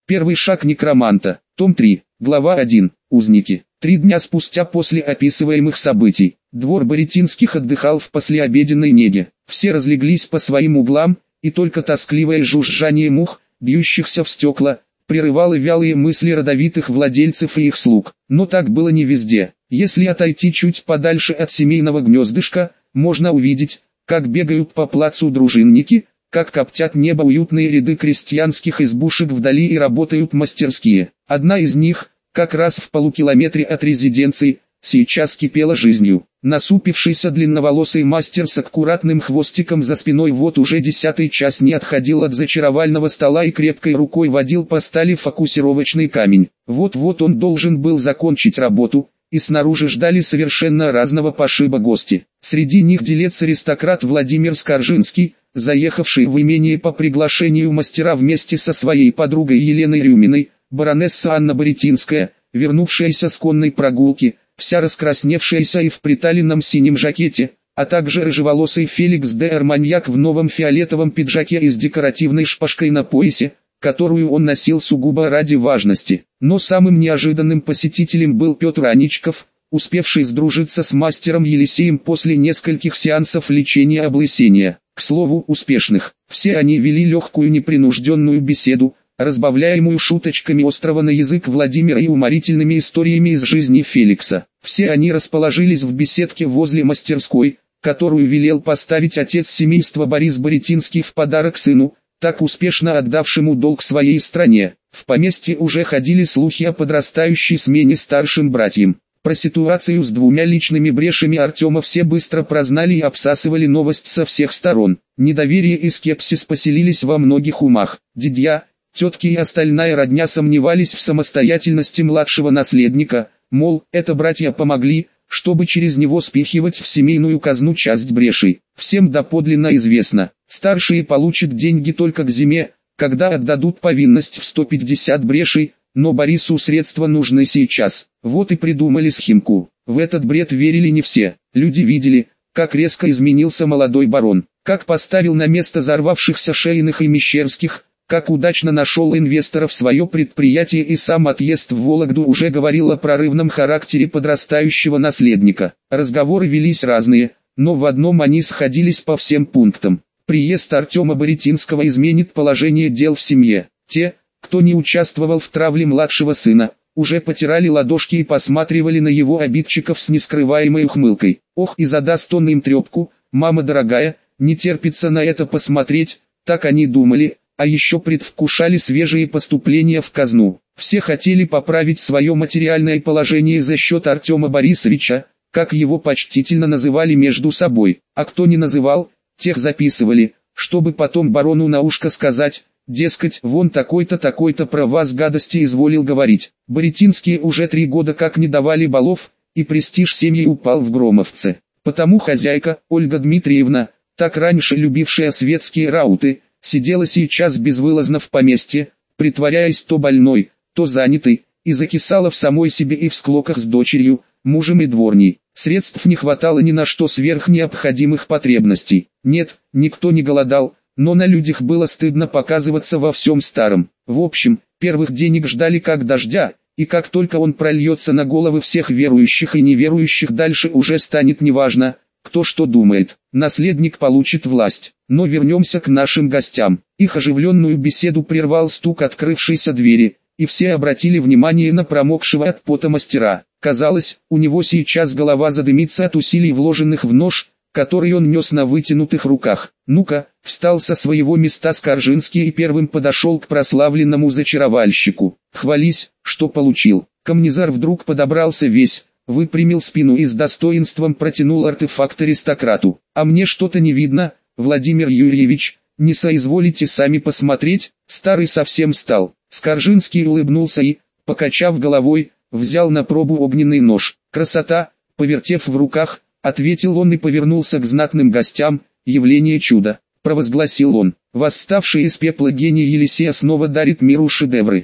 Первый шаг некроманта. Том 3. Глава 1. Узники. 3 дня спустя после описываемых событий, двор Боретинских отдыхал в послеобеденной неге. Все разлеглись по своим углам, и только тоскливое жужжание мух, бьющихся в стекла, прерывало вялые мысли родовитых владельцев и их слуг. Но так было не везде. Если отойти чуть подальше от семейного гнездышка, можно увидеть, как бегают по плацу дружинники, как коптят небо уютные ряды крестьянских избушек вдали и работают мастерские. Одна из них, как раз в полукилометре от резиденции, сейчас кипела жизнью. Насупившийся длинноволосый мастер с аккуратным хвостиком за спиной вот уже 10-й час не отходил от зачаровального стола и крепкой рукой водил по стали фокусировочный камень. Вот-вот он должен был закончить работу, и снаружи ждали совершенно разного пошиба гости. Среди них делец-аристократ Владимир Скоржинский, заехавший в имение по приглашению мастера вместе со своей подругой Еленой Рюминой, баронесса Анна Боретинская, вернувшаяся с конной прогулки, вся раскрасневшаяся и в приталенном синем жакете, а также рыжеволосый Феликс де Арманьяк в новом фиолетовом пиджаке и с декоративной шпажкой на поясе, которую он носил сугубо ради важности. Но самым неожиданным посетителем был Петр Аничков, успевший сдружиться с мастером Елисеем после нескольких сеансов лечения облысения. К слову, успешных. Все они вели легкую непринужденную беседу, разбавляемую шуточками острого на язык Владимира и уморительными историями из жизни Феликса. Все они расположились в беседке возле мастерской, которую велел поставить отец семейства Борис Боретинский в подарок сыну, так успешно отдавшему долг своей стране. В поместье уже ходили слухи о подрастающей смене старшим братьям. Про ситуацию с 2 личными брешами Артема все быстро прознали и обсасывали новость со всех сторон. Недоверие и скепсис поселились во многих умах. Дядья, тетки и остальная родня сомневались в самостоятельности младшего наследника, мол, это братья помогли, чтобы через него спихивать в семейную казну часть брешей. Всем доподлинно известно, старшие получат деньги только к зиме, когда отдадут повинность в 150 брешей, но Борису средства нужны сейчас. Вот и придумали схемку. В этот бред верили не все. Люди видели, как резко изменился молодой барон, как поставил на место взорвавшихся Шейных и Мещерских, как удачно нашел инвесторов в свое предприятие, и сам отъезд в Вологду уже говорил о прорывном характере подрастающего наследника. Разговоры велись разные, но в одном они сходились по всем пунктам. Приезд Артема Боретинского изменит положение дел в семье. Те, кто не участвовал в травле младшего сына, уже потирали ладошки и посматривали на его обидчиков с нескрываемой ухмылкой. Ох, и задаст он им трепку, мама дорогая, не терпится на это посмотреть, так они думали, а еще предвкушали свежие поступления в казну. Все хотели поправить свое материальное положение за счет Артема Борисовича, как его почтительно называли между собой, а кто не называл, тех записывали, чтобы потом барону на ушко сказать, дескать, вон такой-то про вас гадости изволил говорить. Боретинские уже 3 года как не давали балов, и престиж семьи упал в громовце. Потому хозяйка, Ольга Дмитриевна, так раньше любившая светские рауты, сидела сейчас безвылазно в поместье, притворяясь то больной, то занятой, и закисала в самой себе и в склоках с дочерью, мужем и дворней. Средств не хватало ни на что сверх необходимых потребностей. Нет, никто не голодал, но на людях было стыдно показываться во всем старом. В общем, первых денег ждали как дождя, и как только он прольется на головы всех верующих и неверующих, дальше уже станет неважно, кто что думает. Наследник получит власть. Но вернемся к нашим гостям. Их оживленную беседу прервал стук открывшейся двери, и все обратили внимание на промокшего от пота мастера. Казалось, у него сейчас голова задымится от усилий, вложенных в нож, который он нес на вытянутых руках. «Ну-ка», встал со своего места Скоржинский и первым подошел к прославленному зачаровальщику. «Хвались, что получил». Камнезар вдруг подобрался весь, выпрямил спину и с достоинством протянул артефакт аристократу. «А мне что-то не видно, Владимир Юрьевич, не соизволите сами посмотреть?» Старый совсем стал. Скоржинский улыбнулся и, покачав головой, взял на пробу огненный нож. «Красота!» Повертев в руках, ответил он и повернулся к знатным гостям. «Явление чуда», провозгласил он. «Восставший из пепла гений Елисея снова дарит миру шедевры.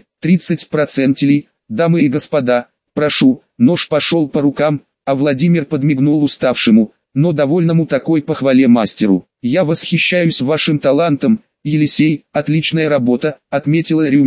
30%, дамы и господа, прошу». Нож пошел по рукам, а Владимир подмигнул уставшему, но довольному такой похвале мастеру. «Я восхищаюсь вашим талантом, Елисей, отличная работа», отметила Рюмина,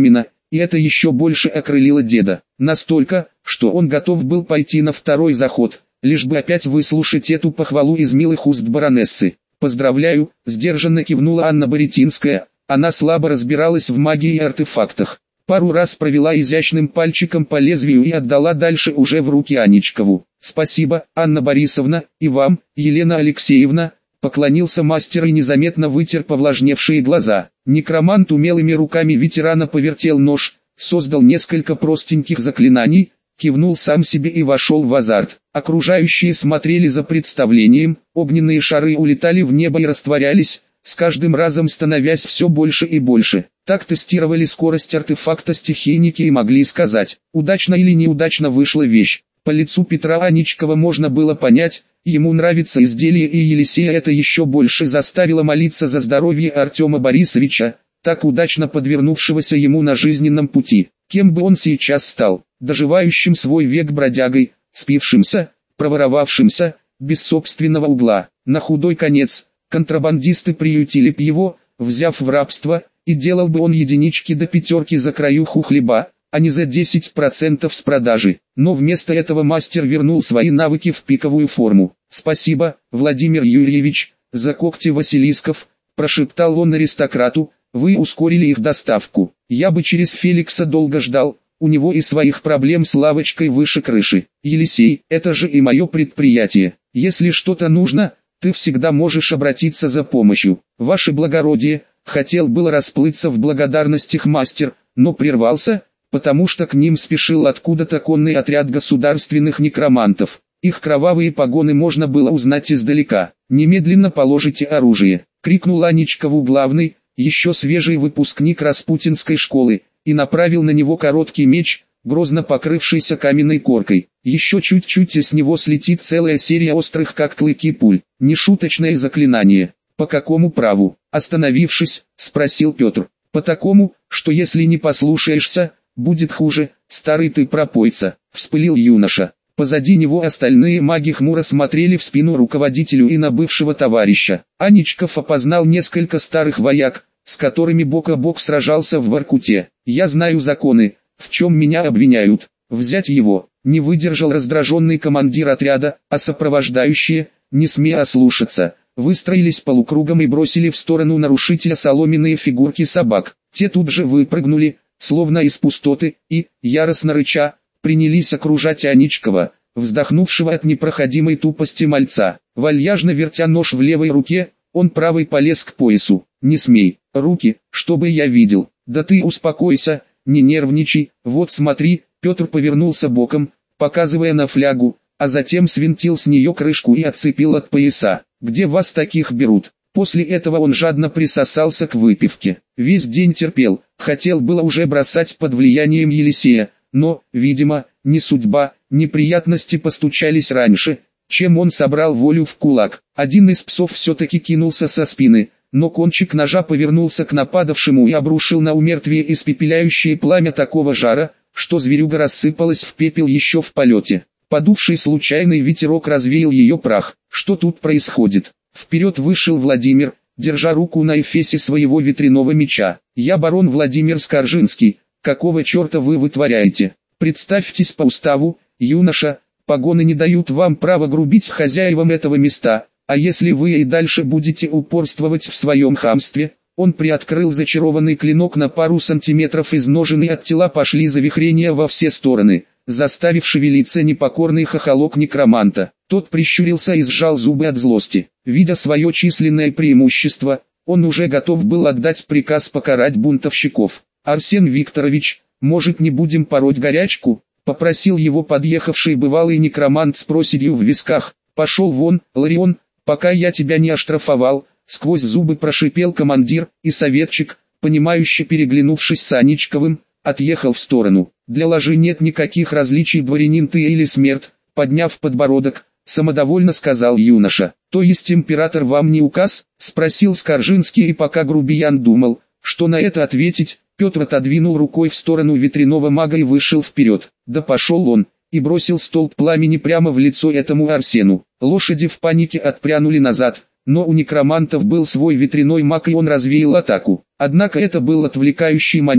и это еще больше окрылило деда. Настолько, что он готов был пойти на второй заход, лишь бы опять выслушать эту похвалу из милых уст баронессы. «Поздравляю», — сдержанно кивнула Анна Боретинская, она слабо разбиралась в магии и артефактах. Пару раз провела изящным пальчиком по лезвию и отдала дальше уже в руки Анечкову. «Спасибо, Анна Борисовна, и вам, Елена Алексеевна», — поклонился мастер и незаметно вытер повлажневшие глаза. Некромант умелыми руками ветерана повертел нож, создал несколько простеньких заклинаний, кивнул сам себе и вошел в азарт. Окружающие смотрели за представлением, огненные шары улетали в небо и растворялись, с каждым разом становясь все больше и больше. Так тестировали скорость артефакта стихийники и могли сказать, удачно или неудачно вышла вещь. По лицу Петра Аничкова можно было понять, ему нравится изделие, и Елисея это еще больше заставило молиться за здоровье Артема Борисовича, так удачно подвернувшегося ему на жизненном пути. Кем бы он сейчас стал, доживающим свой век бродягой, спившимся, проворовавшимся, без собственного угла. На худой конец, контрабандисты приютили б его, взяв в рабство, и делал бы он единички до пятерки за краюху хлеба, а не за 10% с продажи. Но вместо этого мастер вернул свои навыки в пиковую форму. «Спасибо, Владимир Юрьевич, за когти Василисков», – прошептал он аристократу, – «вы ускорили их доставку. Я бы через Феликса долго ждал, у него и своих проблем с лавочкой выше крыши. Елисей, это же и мое предприятие. Если что-то нужно, ты всегда можешь обратиться за помощью. Ваше благородие», – хотел было расплыться в благодарностях мастер, но прервался, потому что к ним спешил откуда-то конный отряд государственных некромантов. Их кровавые погоны можно было узнать издалека. «Немедленно положите оружие», — крикнул Аничкову главный, еще свежий выпускник Распутинской школы, и направил на него короткий меч, грозно покрывшийся каменной коркой. Еще чуть-чуть и с него слетит целая серия острых как клыки пуль. Нешуточное заклинание. «По какому праву?» — остановившись, спросил Петр. «По такому, что если не послушаешься, будет хуже, старый ты пропойца», — вспылил юноша. Позади него остальные маги хмуро смотрели в спину руководителю и на бывшего товарища. Аничков опознал несколько старых вояк, с которыми бок о бок сражался в Воркуте. «Я знаю законы, в чем меня обвиняют. Взять его», — не выдержал раздраженный командир отряда, а сопровождающие, не смея ослушаться, выстроились полукругом и бросили в сторону нарушителя соломенные фигурки собак. Те тут же выпрыгнули, словно из пустоты, и, яростно рыча, принялись окружать Аничкова, вздохнувшего от непроходимой тупости мальца. Вальяжно вертя нож в левой руке, он правой полез к поясу. «Не смей, руки, чтобы я видел». «Да ты успокойся, не нервничай, вот смотри». Петр повернулся боком, показывая на флягу, а затем свинтил с нее крышку и отцепил от пояса. «Где вас таких берут?» После этого он жадно присосался к выпивке. Весь день терпел, хотел было уже бросать под влиянием Елисея, но, видимо, не судьба, неприятности постучались раньше, чем он собрал волю в кулак. Один из псов все-таки кинулся со спины, но кончик ножа повернулся к нападавшему и обрушил на умертвие испепеляющее пламя такого жара, что зверюга рассыпалась в пепел еще в полете. Подувший случайный ветерок развеял ее прах. Что тут происходит? Вперед вышел Владимир, держа руку на эфесе своего ветряного меча. «Я барон Владимир Скоржинский, какого черта вы вытворяете? Представьтесь по уставу, юноша, погоны не дают вам права грубить хозяевам этого места, а если вы и дальше будете упорствовать в своем хамстве». Он приоткрыл зачарованный клинок на пару сантиметров из ножен, и от тела пошли завихрения во все стороны, заставив шевелиться непокорный хохолок некроманта. Тот прищурился и сжал зубы от злости. Видя свое численное преимущество, он уже готов был отдать приказ покарать бунтовщиков. «Арсен Викторович, может, не будем пороть горячку?» — попросил его подъехавший бывалый некромант с проседью в висках. «Пошел вон, Ларион, пока я тебя не оштрафовал», — сквозь зубы прошипел командир, и советчик, понимающе переглянувшись с Аничковым, отъехал в сторону. «Для ложи нет никаких различий, дворянин ты или смерть», — подняв подбородок, самодовольно сказал юноша. «То есть император вам не указ?» — спросил Скоржинский, и пока грубиян думал, что на это ответить, Петр отодвинул рукой в сторону ветряного мага и вышел вперед. «Да пошел он!» и бросил столб пламени прямо в лицо этому Арсену. Лошади в панике отпрянули назад, но у некромантов был свой ветряной маг, и он развеял атаку. Однако это был отвлекающий маневр,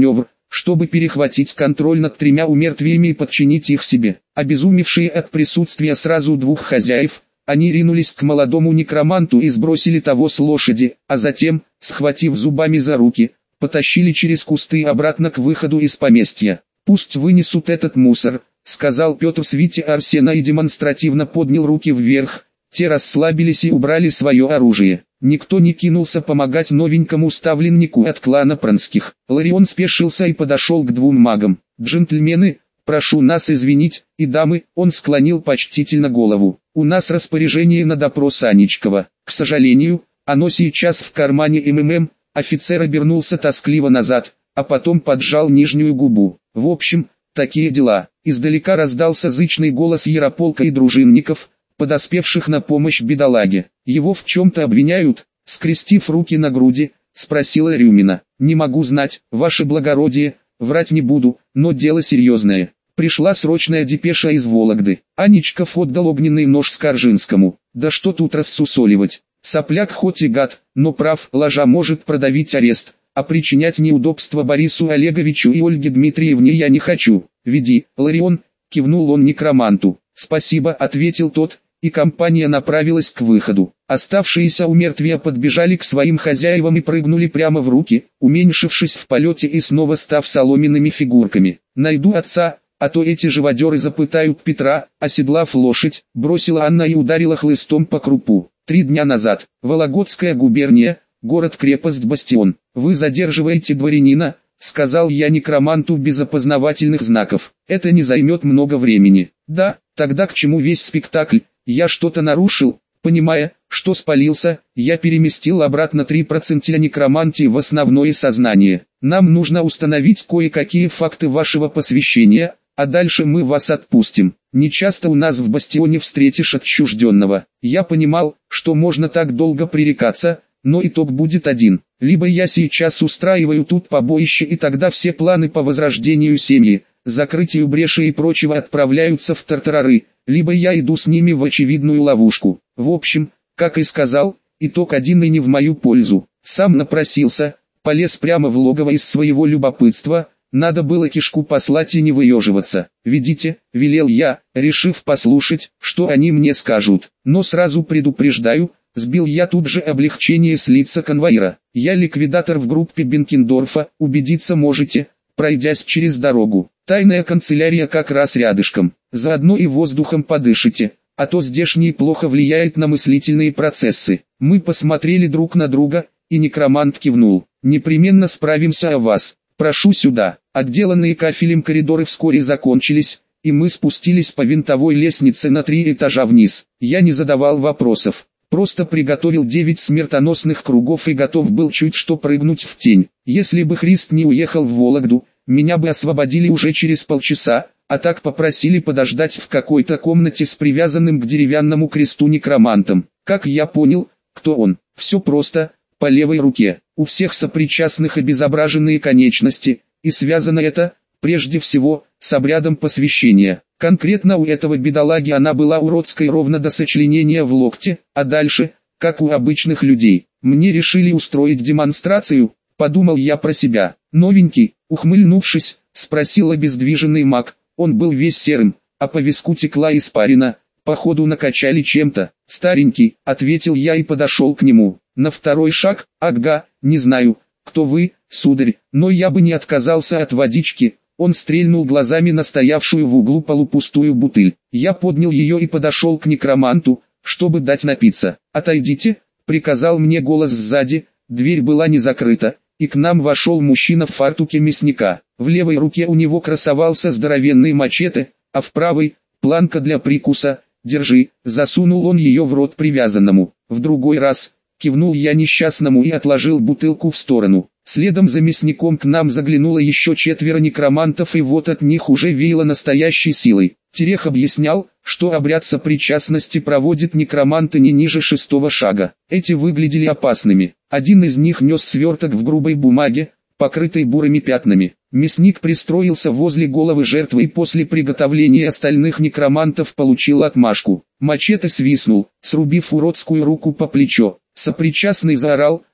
чтобы перехватить контроль над 3 умертвиями и подчинить их себе. Обезумевшие от присутствия сразу 2 хозяев, они ринулись к молодому некроманту и сбросили того с лошади, а затем, схватив зубами за руки, потащили через кусты обратно к выходу из поместья. «Пусть вынесут этот мусор», — сказал Петр свите Арсена и демонстративно поднял руки вверх. Те расслабились и убрали свое оружие. Никто не кинулся помогать новенькому ставленнику от клана Пронских. Ларион спешился и подошел к 2 магам. «Джентльмены, прошу нас извинить, и дамы», — он склонил почтительно голову. «У нас распоряжение на допрос Аничкова. К сожалению, оно сейчас в кармане МММ». Офицер обернулся тоскливо назад, а потом поджал нижнюю губу. «В общем, такие дела». Издалека раздался зычный голос Ярополка и дружинников, подоспевших на помощь бедолаге. «Его в чем-то обвиняют?» — скрестив руки на груди, спросила Рюмина. «Не могу знать, ваше благородие, врать не буду, но дело серьезное. Пришла срочная депеша из Вологды. Аничков отдал огненный нож Скоржинскому. Да что тут рассусоливать? Сопляк хоть и гад, но прав, ложа может продавить арест, а причинять неудобства Борису Олеговичу и Ольге Дмитриевне я не хочу. Веди, Ларион», — кивнул он некроманту. «Спасибо», — ответил тот, и компания направилась к выходу. Оставшиеся умертвия подбежали к своим хозяевам и прыгнули прямо в руки, уменьшившись в полете и снова став соломенными фигурками. «Найду отца, а то эти живодеры запытают Петра», — оседлав лошадь, бросила Анна и ударила хлыстом по крупу. 3 дня назад, Вологодская губерния, город-крепость Бастион. «Вы задерживаете дворянина», — сказал я некроманту без опознавательных знаков. «Это не займет много времени». «Да, тогда к чему весь спектакль? Я что-то нарушил?» Понимая, что спалился, я переместил обратно 3% некромантии в основное сознание. «Нам нужно установить кое-какие факты вашего посвящения, а дальше мы вас отпустим. Нечасто у нас в Бастионе встретишь отчужденного». Я понимал, что можно так долго пререкаться, но итог будет один. Либо я сейчас устраиваю тут побоище, и тогда все планы по возрождению семьи, закрытию бреши и прочего отправляются в тартарары, либо я иду с ними в очевидную ловушку. В общем, как и сказал, итог один и не в мою пользу. Сам напросился, полез прямо в логово из своего любопытства, надо было кишку послать и не выеживаться. «Ведите», — велел я, решив послушать, что они мне скажут. «Но сразу предупреждаю», — сбил я тут же облегчение с лица конвоира. «Я ликвидатор в группе Бенкендорфа, убедиться можете, пройдясь через дорогу. Тайная канцелярия как раз рядышком, заодно и воздухом подышите, а то здешний плохо влияет на мыслительные процессы». Мы посмотрели друг на друга, и некромант кивнул. «Непременно справимся о вас. Прошу сюда». Отделанные кафелем коридоры вскоре закончились, и мы спустились по винтовой лестнице на 3 этажа вниз. Я не задавал вопросов, просто приготовил 9 смертоносных кругов и готов был чуть что прыгнуть в тень. Если бы Христ не уехал в Вологду, меня бы освободили уже через полчаса, а так попросили подождать в какой-то комнате с привязанным к деревянному кресту некромантом. Как я понял, кто он? Все просто, по левой руке. У всех сопричастных обезображенные конечности, и связано это, прежде всего, с обрядом посвящения. Конкретно у этого бедолаги она была уродской ровно до сочленения в локте, а дальше, как у обычных людей. Мне решили устроить демонстрацию, подумал я про себя. «Новенький», ухмыльнувшись, спросил обездвиженный маг. Он был весь серым, а по виску текла испарина, походу накачали чем-то. «Старенький», ответил я и подошел к нему. На второй шаг: «Ага, не знаю, кто вы, сударь, но я бы не отказался от водички». Он стрельнул глазами на стоявшую в углу полупустую бутыль. Я поднял ее и подошел к некроманту, чтобы дать напиться. «Отойдите», приказал мне голос сзади, дверь была не закрыта, и к нам вошел мужчина в фартуке мясника. В левой руке у него красовался здоровенный мачете, а в правой — планка для прикуса. «Держи», засунул он ее в рот привязанному. «В другой раз», кивнул я несчастному и отложил бутылку в сторону. Следом за мясником к нам заглянуло еще 4 некромантов, и вот от них уже веяло настоящей силой. Терех объяснял, что обряд сопричастности проводит некроманты не ниже 6-го шага. Эти выглядели опасными. Один из них нес сверток в грубой бумаге, покрытой бурыми пятнами. Мясник пристроился возле головы жертвы и после приготовления остальных некромантов получил отмашку. Мачете свистнул, срубив уродскую руку по плечо. Сопричастный заорал,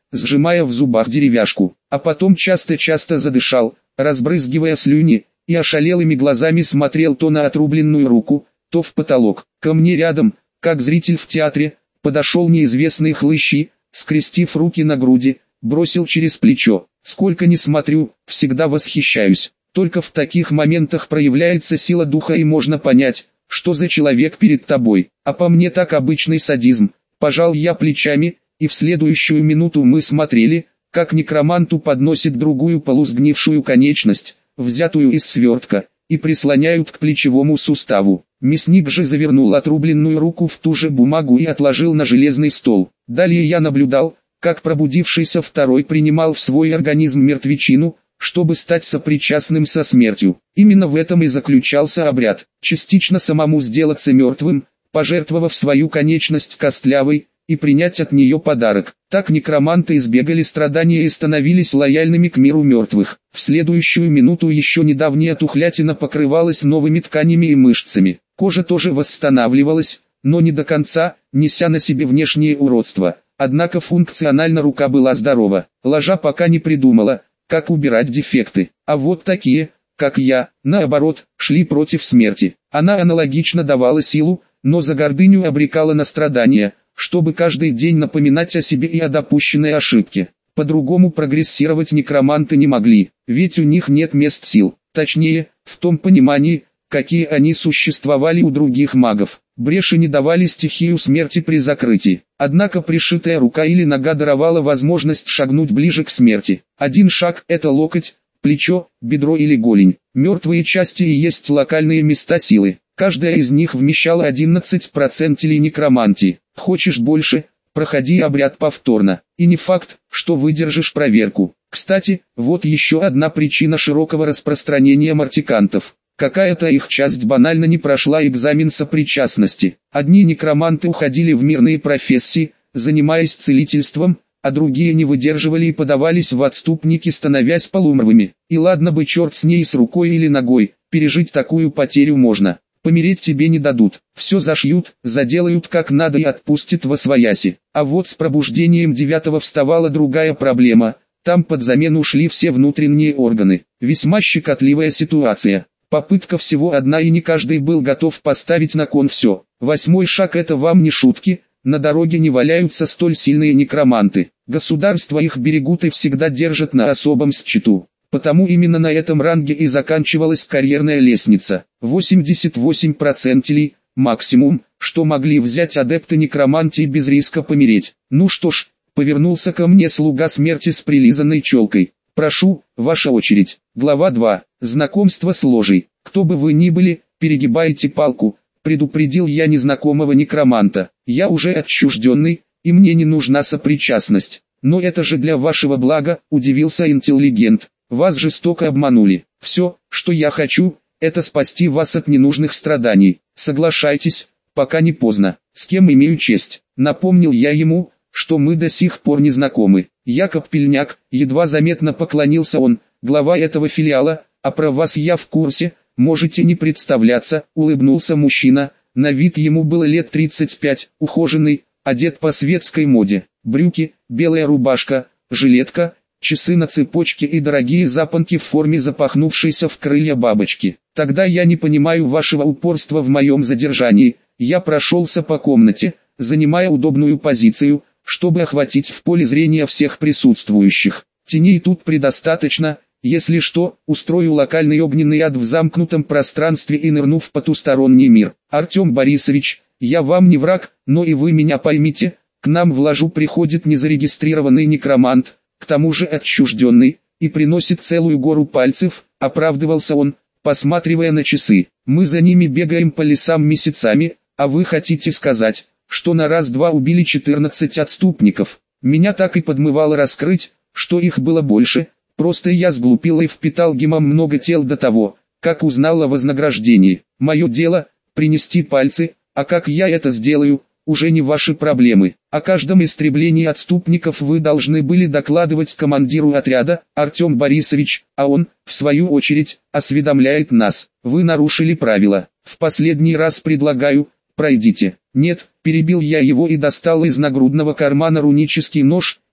сжимая в зубах деревяшку, а потом часто-часто задышал, разбрызгивая слюни, и ошалелыми глазами смотрел то на отрубленную руку, то в потолок. Ко мне рядом, как зритель в театре, подошел неизвестный хлыщ и, скрестив руки на груди, бросил через плечо: «Сколько ни смотрю, всегда восхищаюсь. Только в таких моментах проявляется сила духа и можно понять, что за человек перед тобой. А по мне так обычный садизм». Пожал я плечами, и в следующую минуту мы смотрели, как некроманту подносит другую полусгнившую конечность, взятую из свертка, и прислоняют к плечевому суставу. Мясник же завернул отрубленную руку в ту же бумагу и отложил на железный стол. Далее я наблюдал, как пробудившийся второй принимал в свой организм мертвечину, чтобы стать сопричастным со смертью. Именно в этом и заключался обряд: частично самому сделаться мертвым, пожертвовав свою конечность костлявой, и принять от нее подарок. Так некроманты избегали страдания и становились лояльными к миру мертвых. В следующую минуту еще недавняя тухлятина покрывалась новыми тканями и мышцами. Кожа тоже восстанавливалась, но не до конца, неся на себе внешнее уродство. Однако функционально рука была здорова. Ложа пока не придумала, как убирать дефекты. А вот такие, как я, наоборот, шли против смерти. Она аналогично давала силу, но за гордыню обрекала на страдания, чтобы каждый день напоминать о себе и о допущенной ошибке. По-другому прогрессировать некроманты не могли, ведь у них нет мест сил. Точнее, в том понимании, какие они существовали у других магов. Бреши не давали стихию смерти при закрытии. Однако пришитая рука или нога даровала возможность шагнуть ближе к смерти. Один шаг – это локоть, плечо, бедро или голень. Мертвые части и есть локальные места силы. Каждая из них вмещала 11% некромантии. Хочешь больше – проходи обряд повторно. И не факт, что выдержишь проверку. Кстати, вот еще одна причина широкого распространения мортикантов. Какая-то их часть банально не прошла экзамен сопричастности. Одни некроманты уходили в мирные профессии, занимаясь целительством, а другие не выдерживали и подавались в отступники, становясь полумровыми. И ладно бы черт с ней, с рукой или ногой, пережить такую потерю можно. Помереть тебе не дадут, все зашьют, заделают как надо и отпустят восвояси. А вот с пробуждением 9-го вставала другая проблема, там под замену шли все внутренние органы. Весьма щекотливая ситуация. Попытка всего одна, и не каждый был готов поставить на кон все. 8-й шаг — это вам не шутки, на дороге не валяются столь сильные некроманты. Государства их берегут и всегда держат на особом счету. Потому именно на этом ранге и заканчивалась карьерная лестница. 88% максимум, что могли взять адепты некромантии без риска помереть. Ну что ж, повернулся ко мне слуга смерти с прилизанной челкой. Прошу, ваша очередь. Глава 2. Знакомство с ложей. Кто бы вы ни были, перегибаете палку, предупредил я незнакомого некроманта. Я уже отчужденный, и мне не нужна сопричастность. Но это же для вашего блага, удивился интеллигент. Вас жестоко обманули. Все, что я хочу, это спасти вас от ненужных страданий. Соглашайтесь, пока не поздно. С кем имею честь? Напомнил я ему, что мы до сих пор не знакомы. Якоб Пельняк, едва заметно поклонился он, глава этого филиала, а про вас я в курсе, можете не представляться, улыбнулся мужчина, на вид ему было лет 35, ухоженный, одет по светской моде, брюки, белая рубашка, жилетка, часы на цепочке и дорогие запонки в форме запахнувшейся в крылья бабочки. Тогда я не понимаю вашего упорства в моем задержании. Я прошелся по комнате, занимая удобную позицию, чтобы охватить в поле зрения всех присутствующих. Теней тут предостаточно, если что, устрою локальный огненный ад в замкнутом пространстве и нырну в потусторонний мир. Артем Борисович, я вам не враг, но и вы меня поймите, к нам в ложу приходит незарегистрированный некромант, к тому же отчужденный, и приносит целую гору пальцев, оправдывался он, посматривая на часы. Мы за ними бегаем по лесам месяцами, а вы хотите сказать, что на раз-два убили 14 отступников? Меня так и подмывало раскрыть, что их было больше, просто я сглупил и впитал гемом много тел до того, как узнал о вознаграждении. Мое дело — принести пальцы, а как я это сделаю, уже не ваши проблемы. О каждом истреблении отступников вы должны были докладывать командиру отряда, Артем Борисович, а он, в свою очередь, осведомляет нас. Вы нарушили правила. В последний раз предлагаю, пройдите. Нет, перебил я его и достал из нагрудного кармана рунический нож,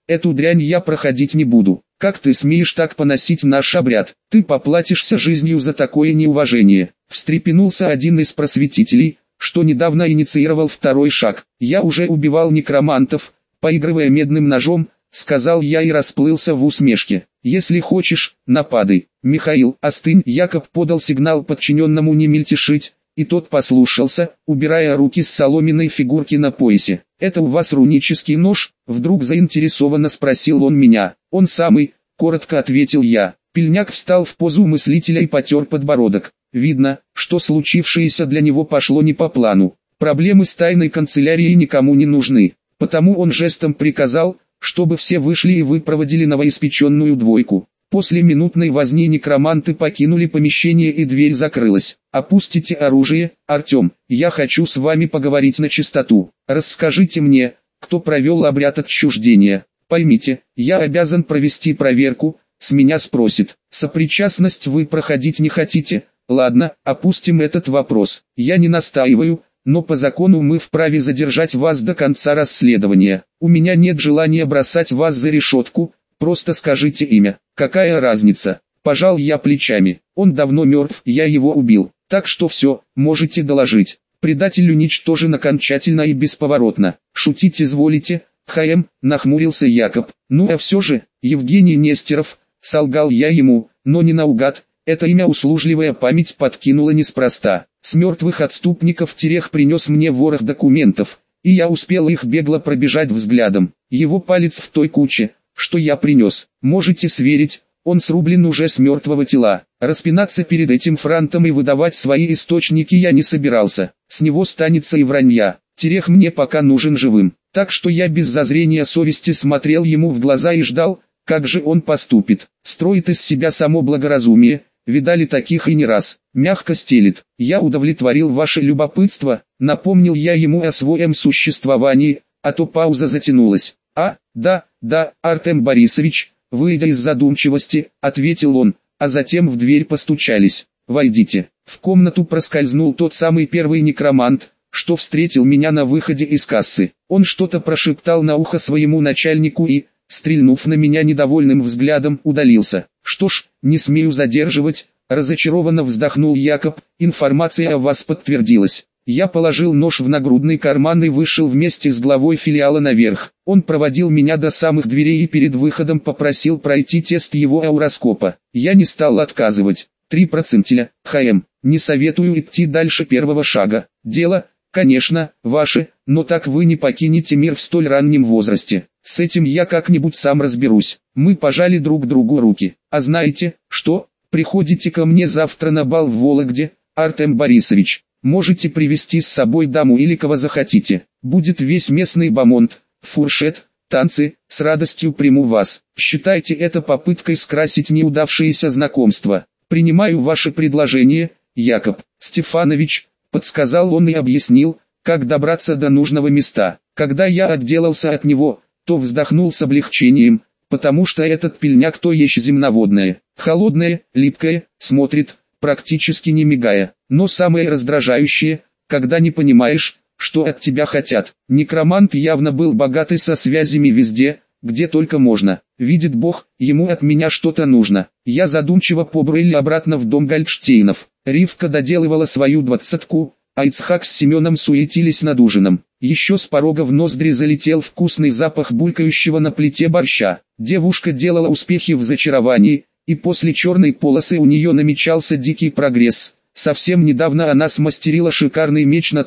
эту дрянь я проходить не буду. Как ты смеешь так поносить наш обряд? Ты поплатишься жизнью за такое неуважение. Встрепенулся один из просветителей, что недавно инициировал второй шаг. Я уже убивал некромантов, поигрывая медным ножом, сказал я и расплылся в усмешке. Если хочешь, нападай. Михаил, остынь. Якоб подал сигнал подчиненному не мельтешить, и тот послушался, убирая руки с соломенной фигурки на поясе. «Это у вас рунический нож?» — вдруг заинтересованно спросил он меня. «Он самый», — коротко ответил я. Пельняк встал в позу мыслителя и потер подбородок. Видно, что случившееся для него пошло не по плану. Проблемы с тайной канцелярией никому не нужны. Потому он жестом приказал, чтобы все вышли и выпроводили новоиспеченную двойку. После минутной возни некроманты покинули помещение и дверь закрылась. «Опустите оружие, Артем, я хочу с вами поговорить на чистоту. Расскажите мне, кто провел обряд отчуждения. Поймите, я обязан провести проверку, с меня спросит. Сопричастность вы проходить не хотите? Ладно, опустим этот вопрос. Я не настаиваю, но по закону мы вправе задержать вас до конца расследования. У меня нет желания бросать вас за решетку, просто скажите имя. Какая разница? Пожал я плечами. Он давно мертв, я его убил. Так что все, можете доложить. Предатель уничтожен окончательно и бесповоротно. Шутить изволите? Нахмурился Якоб. Ну а все же, Евгений Нестеров, солгал я ему, но не наугад. Это имя услужливая память подкинула неспроста. С мертвых отступников Терех принес мне ворох документов, и я успел их бегло пробежать взглядом. Его палец в той куче, что я принес. Можете сверить, он срублен уже с мертвого тела. Распинаться перед этим франтом и выдавать свои источники я не собирался. С него станется и вранья. Терех мне пока нужен живым. Так что я без зазрения совести смотрел ему в глаза и ждал, как же он поступит. Строит из себя само благоразумие. Видали таких и не раз. Мягко стелит. Я удовлетворил ваше любопытство, напомнил я ему о своем существовании, а то пауза затянулась. Да, Артем Борисович, выйдя из задумчивости, ответил он, а затем в дверь постучались. Войдите. В комнату проскользнул тот самый первый некромант, что встретил меня на выходе из кассы. Он что-то прошептал на ухо своему начальнику и, стрельнув на меня недовольным взглядом, удалился. Что ж, не смею задерживать, разочарованно вздохнул Якоб, информация о вас подтвердилась. Я положил нож в нагрудный карман и вышел вместе с главой филиала наверх. Он проводил меня до самых дверей и перед выходом попросил пройти тест его ауроскопа. Я не стал отказывать. 3%, не советую идти дальше первого шага. Дело, конечно, ваше, но так вы не покинете мир в столь раннем возрасте. С этим я как-нибудь сам разберусь. Мы пожали друг другу руки. А знаете, что? Приходите ко мне завтра на бал в Вологде, Артем Борисович. Можете привезти с собой даму или кого захотите. Будет весь местный бомонд, фуршет, танцы, с радостью приму вас. Считайте это попыткой скрасить неудавшееся знакомство. Принимаю ваше предложение, Якоб Стефанович, подсказал он и объяснил, как добраться до нужного места. Когда я отделался от него, то вздохнул с облегчением, потому что этот пельняк то еще земноводное, холодное, липкое, смотрит, практически не мигая. Но самое раздражающее, когда не понимаешь, что от тебя хотят. Некромант явно был богатый со связями везде, где только можно. Видит Бог, ему от меня что-то нужно. Я задумчиво побрел обратно в дом Гольдштейнов. Ривка доделывала свою двадцатку, а Ицхак с Семеном суетились над ужином. Еще с порога в ноздри залетел вкусный запах булькающего на плите борща. Девушка делала успехи в зачаровании, и после черной полосы у нее намечался дикий прогресс. Совсем недавно она смастерила шикарный меч на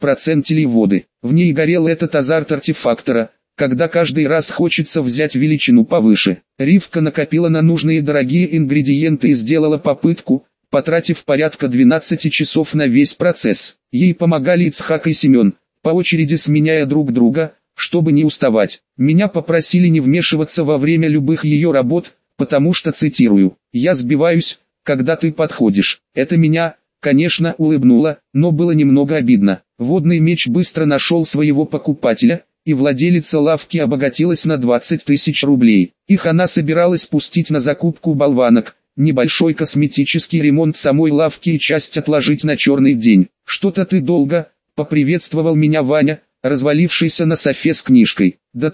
30% воды. В ней горел этот азарт артефактора, когда каждый раз хочется взять величину повыше. Ривка накопила на нужные дорогие ингредиенты и сделала попытку, потратив порядка 12 часов на весь процесс. Ей помогали Ицхак и Семен, по очереди сменяя друг друга, чтобы не уставать. Меня попросили не вмешиваться во время любых ее работ, потому что, цитирую, «я сбиваюсь, когда ты подходишь». Это меня, конечно, улыбнуло, но было немного обидно. Водный меч быстро нашел своего покупателя, и владелица лавки обогатилась на 20 тысяч рублей. Их она собиралась пустить на закупку болванок, небольшой косметический ремонт самой лавки и часть отложить на черный день. «Что-то ты долго», — поприветствовал меня Ваня, развалившийся на софе с книжкой. «Да так,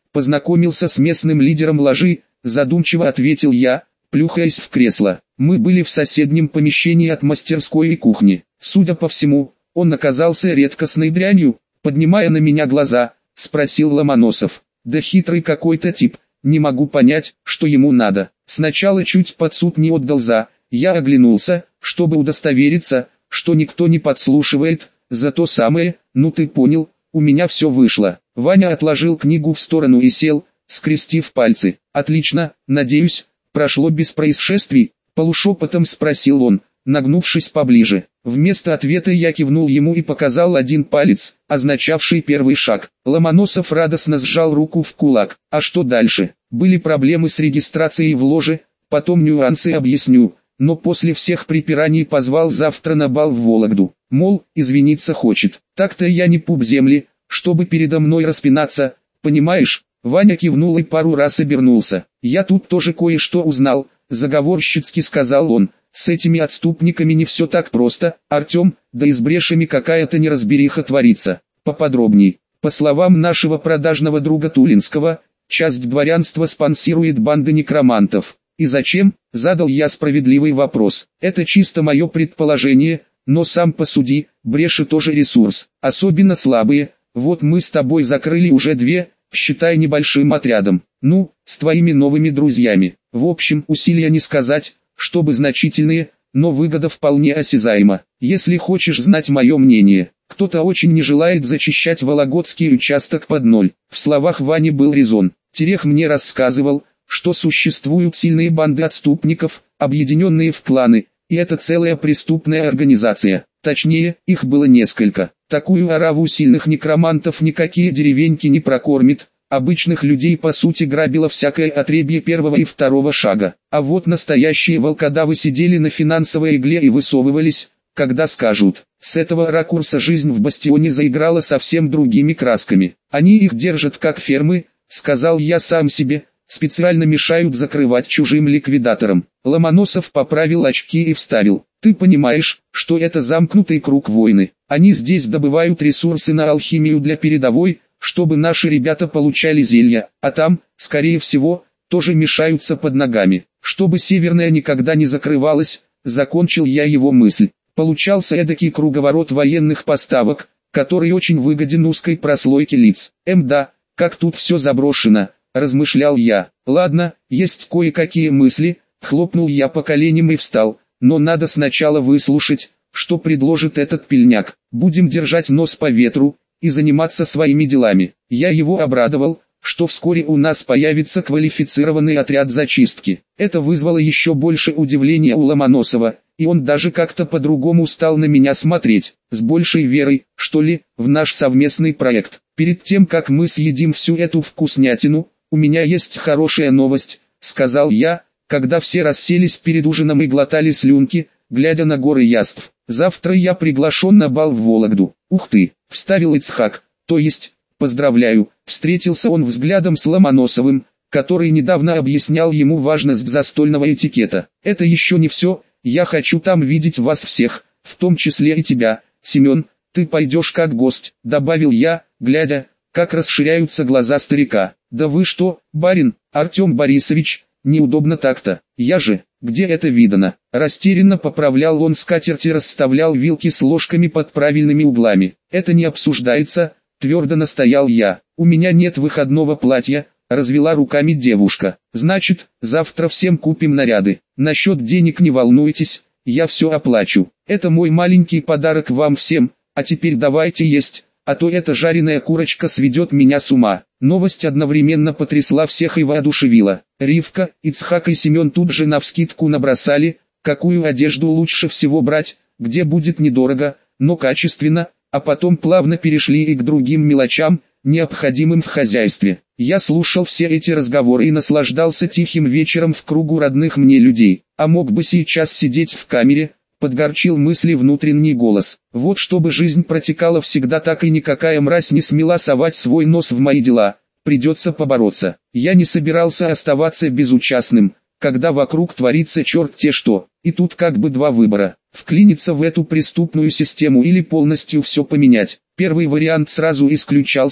познакомился с местным лидером ложи, задумчиво ответил я, плюхаясь в кресло. Мы были в соседнем помещении от мастерской и кухни. Судя по всему, он оказался редкостной дрянью. Поднимая на меня глаза, спросил Ломоносов. Да хитрый какой-то тип, не могу понять, что ему надо. Сначала чуть под суд не отдал за. Я оглянулся, чтобы удостовериться, что никто не подслушивает. За то самое, ну ты понял, у меня все вышло. Ваня отложил книгу в сторону и сел, скрестив пальцы. Отлично, надеюсь, прошло без происшествий? Полушепотом спросил он, нагнувшись поближе. Вместо ответа я кивнул ему и показал один палец, означавший первый шаг. Ломоносов радостно сжал руку в кулак. А что дальше? Были проблемы с регистрацией в ложе, потом нюансы объясню, но после всех припираний позвал завтра на бал в Вологду. Мол, извиниться хочет. Так-то я не пуп земли, чтобы передо мной распинаться, понимаешь? Ваня кивнул и пару раз обернулся. Я тут тоже кое-что узнал, заговорщицки сказал он. С этими отступниками не все так просто, Артем, да и с брешами какая-то неразбериха творится. Поподробней. По словам нашего продажного друга Тулинского, часть дворянства спонсирует банды некромантов. И зачем? Задал я справедливый вопрос. Это чисто мое предположение, но сам посуди, бреши тоже ресурс, особенно слабые. Вот мы с тобой закрыли уже 2, считай небольшим отрядом. Ну, с твоими новыми друзьями. В общем, усилия не сказать, чтобы значительные, но выгода вполне осязаема. Если хочешь знать мое мнение, кто-то очень не желает зачищать Вологодский участок под ноль. В словах Вани был резон. Терех мне рассказывал, что существуют сильные банды отступников, объединенные в кланы, и это целая преступная организация. Точнее, их было несколько. Такую ораву сильных некромантов никакие деревеньки не прокормит. Обычных людей по сути грабило всякое отребье первого и второго шага. А вот настоящие волкодавы сидели на финансовой игле и высовывались, когда скажут. С этого ракурса жизнь в бастионе заиграла совсем другими красками. Они их держат как фермы, сказал я сам себе, специально мешают закрывать чужим ликвидаторам. Ломоносов поправил очки и вставил. Ты понимаешь, что это замкнутый круг войны. Они здесь добывают ресурсы на алхимию для передовой, чтобы наши ребята получали зелья, а там, скорее всего, тоже мешаются под ногами. Чтобы Северная никогда не закрывалась, закончил я его мысль. Получался эдакий круговорот военных поставок, который очень выгоден узкой прослойке лиц. Да, как тут все заброшено, размышлял я. Ладно, есть кое-какие мысли, хлопнул я по коленям и встал, но надо сначала выслушать, что предложит этот пельняк. Будем держать нос по ветру и заниматься своими делами. Я его обрадовал, что вскоре у нас появится квалифицированный отряд зачистки. Это вызвало еще больше удивления у Ломоносова, и он даже как-то по-другому стал на меня смотреть, с большей верой, что ли, в наш совместный проект. Перед тем как мы съедим всю эту вкуснятину, у меня есть хорошая новость, сказал я, когда все расселись перед ужином и глотали слюнки, глядя на горы яств. Завтра я приглашен на бал в Вологду. Ух ты, вставил Ицхак, то есть, поздравляю, встретился он взглядом с Ломоносовым, который недавно объяснял ему важность застольного этикета. Это еще не все, я хочу там видеть вас всех, в том числе и тебя, Семен, ты пойдешь как гость, добавил я, глядя, как расширяются глаза старика. Да вы что, барин, Артем Борисович, неудобно так-то, я же, где это видано? Растерянно поправлял он скатерть и расставлял вилки с ложками под правильными углами. Это не обсуждается, твердо настоял я. У меня нет выходного платья, развела руками девушка. Значит, завтра всем купим наряды. Насчет денег не волнуйтесь, я все оплачу. Это мой маленький подарок вам всем, а теперь давайте есть, а то эта жареная курочка сведет меня с ума. Новость одновременно потрясла всех и воодушевила. Ривка, Ицхак и Семен тут же навскидку набросали, какую одежду лучше всего брать, где будет недорого, но качественно, а потом плавно перешли и к другим мелочам, необходимым в хозяйстве. Я слушал все эти разговоры и наслаждался тихим вечером в кругу родных мне людей. А мог бы сейчас сидеть в камере, подгорчил мысли внутренний голос. Вот чтобы жизнь протекала всегда так и никакая мразь не смела совать свой нос в мои дела, придется побороться. Я не собирался оставаться безучастным, когда вокруг творится черт-те что. И тут как бы два выбора: вклиниться в эту преступную систему или полностью все поменять. Первый вариант сразу исключался,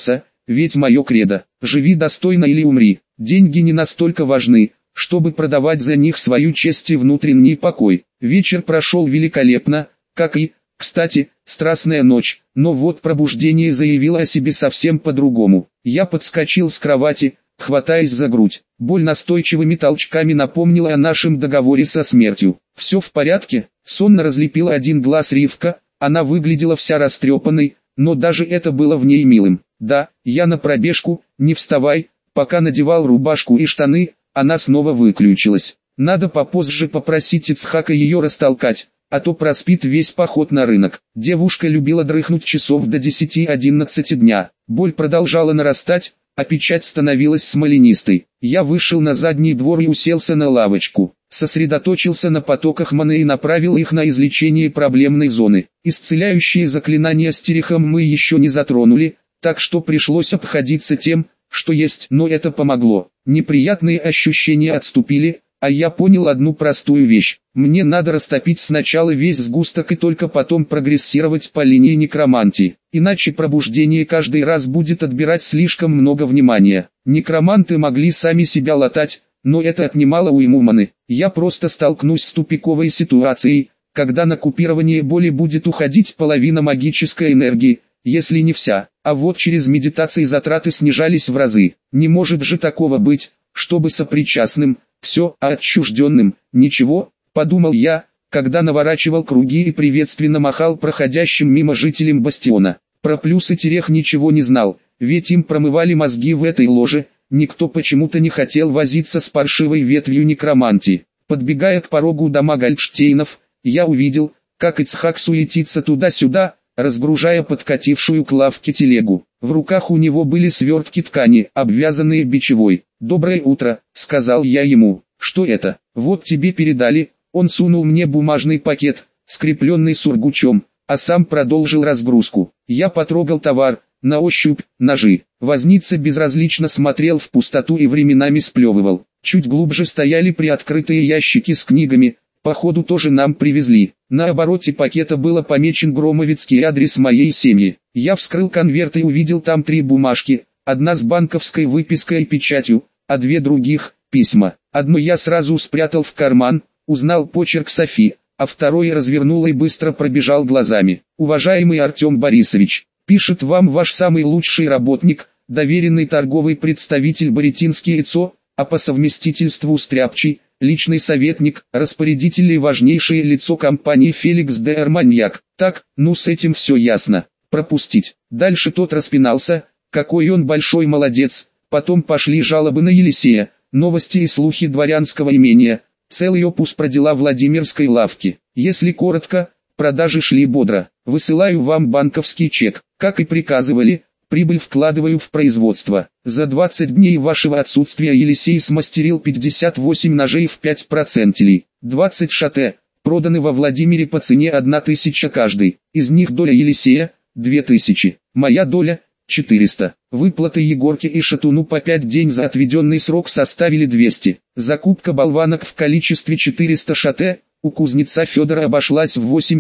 ведь мое кредо – живи достойно или умри. Деньги не настолько важны, чтобы продавать за них свою честь и внутренний покой. Вечер прошел великолепно, как и, кстати, страстная ночь, но вот пробуждение заявило о себе совсем по-другому. Я подскочил с кровати, хватаясь за грудь. Боль настойчивыми толчками напомнила о нашем договоре со смертью. «Все в порядке?» — сонно разлепила один глаз Ривка, она выглядела вся растрепанной, но даже это было в ней милым. «Да, я на пробежку, не вставай». Пока надевал рубашку и штаны, она снова выключилась. Надо попозже попросить Ицхака ее растолкать, а то проспит весь поход на рынок. Девушка любила дрыхнуть часов до 10-11 дня. Боль продолжала нарастать, а печать становилась смоленистой. Я вышел на задний двор и уселся на лавочку. Сосредоточился на потоках маны и направил их на излечение проблемной зоны. Исцеляющие заклинания стерихом мы еще не затронули, так что пришлось обходиться тем, что есть, но это помогло. Неприятные ощущения отступили, а я понял одну простую вещь. Мне надо растопить сначала весь сгусток и только потом прогрессировать по линии некромантии. Иначе пробуждение каждый раз будет отбирать слишком много внимания. Некроманты могли сами себя латать, но это отнимало уйму маны. Я просто столкнусь с тупиковой ситуацией, когда на купирование боли будет уходить половина магической энергии, если не вся. А вот через медитации затраты снижались в разы. Не может же такого быть, чтобы сопричастным, все, а отчужденным, ничего, подумал я, когда наворачивал круги и приветственно махал проходящим мимо жителям бастиона. Про плюсы Терех ничего не знал, ведь им промывали мозги в этой ложе, никто почему-то не хотел возиться с паршивой ветвью некромантии. Подбегая к порогу дома Гольдштейнов, я увидел, как Ицхак суетится туда-сюда, разгружая подкатившую к лавке телегу. В руках у него были свертки ткани, обвязанные бичевой. «Доброе утро», — сказал я ему. «Что это?» «Вот тебе передали». Он сунул мне бумажный пакет, скрепленный сургучом, а сам продолжил разгрузку. Я потрогал товар, на ощупь, ножи. Возница безразлично смотрел в пустоту и временами сплевывал. Чуть глубже стояли приоткрытые ящики с книгами, походу тоже нам привезли. На обороте пакета было помечен громовицкий адрес моей семьи. Я вскрыл конверт и увидел там 3 бумажки, одна с банковской выпиской и печатью, а 2 других – письма. Одно я сразу спрятал в карман, узнал почерк Софи, а второе развернул и быстро пробежал глазами. «Уважаемый Артем Борисович, пишет вам ваш самый лучший работник, доверенный торговый представитель Боретинский ИЦО, а по совместительству стряпчий, личный советник, распорядитель и важнейшее лицо компании Феликс де Арманьяк. Так, ну с этим все ясно. Пропустить». Дальше тот распинался, какой он большой молодец. Потом пошли жалобы на Елисея, новости и слухи дворянского имения, целый опус про дела Владимирской лавки. Если коротко, продажи шли бодро. Высылаю вам банковский чек, как и приказывали, прибыль вкладываю в производство. За 20 дней вашего отсутствия Елисей смастерил 58 ножей в 5 процентилей, 20 шате, проданы во Владимире по цене 1000 каждый. Из них доля Елисея – 2000, моя доля – 400. Выплаты Егорке и Шатуну по 5 дней за отведенный срок составили 200. Закупка болванок в количестве 400 шате, у кузнеца Федора обошлась в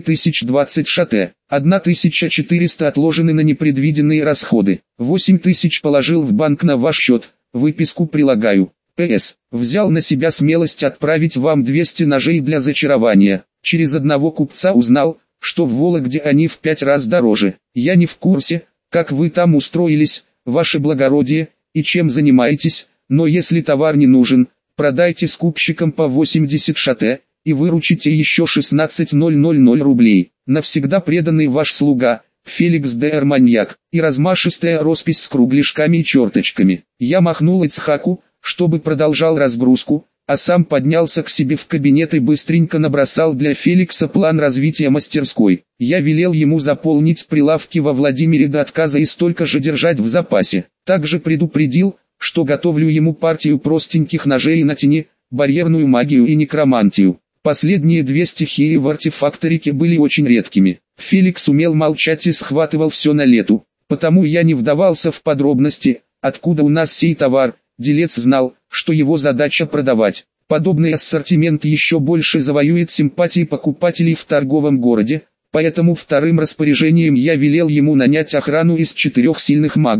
8020 шате. 1400 отложены на непредвиденные расходы. 8000 положил в банк на ваш счет, выписку прилагаю. П.С. Взял на себя смелость отправить вам 200 ножей для зачарования. Через одного купца узнал, что в Вологде они в 5 раз дороже. Я не в курсе, как вы там устроились, ваше благородие, и чем занимаетесь, но если товар не нужен, продайте скупщикам по 80 шате, и выручите еще 16000 рублей. Навсегда преданный ваш слуга, Феликс де Арманьяк, и размашистая роспись с кругляшками и черточками. Я махнул Ицхаку, чтобы продолжал разгрузку, а сам поднялся к себе в кабинет и быстренько набросал для Феликса план развития мастерской. Я велел ему заполнить прилавки во Владимире до отказа и столько же держать в запасе. Также предупредил, что готовлю ему партию простеньких ножей на тени, барьерную магию и некромантию. Последние 2 стихии в артефакторике были очень редкими. Феликс умел молчать и схватывал все на лету. Потому я не вдавался в подробности, откуда у нас сей товар. Делец знал, что его задача продавать. Подобный ассортимент еще больше завоюет симпатии покупателей в торговом городе, поэтому вторым распоряжением я велел ему нанять охрану из 4 сильных магов.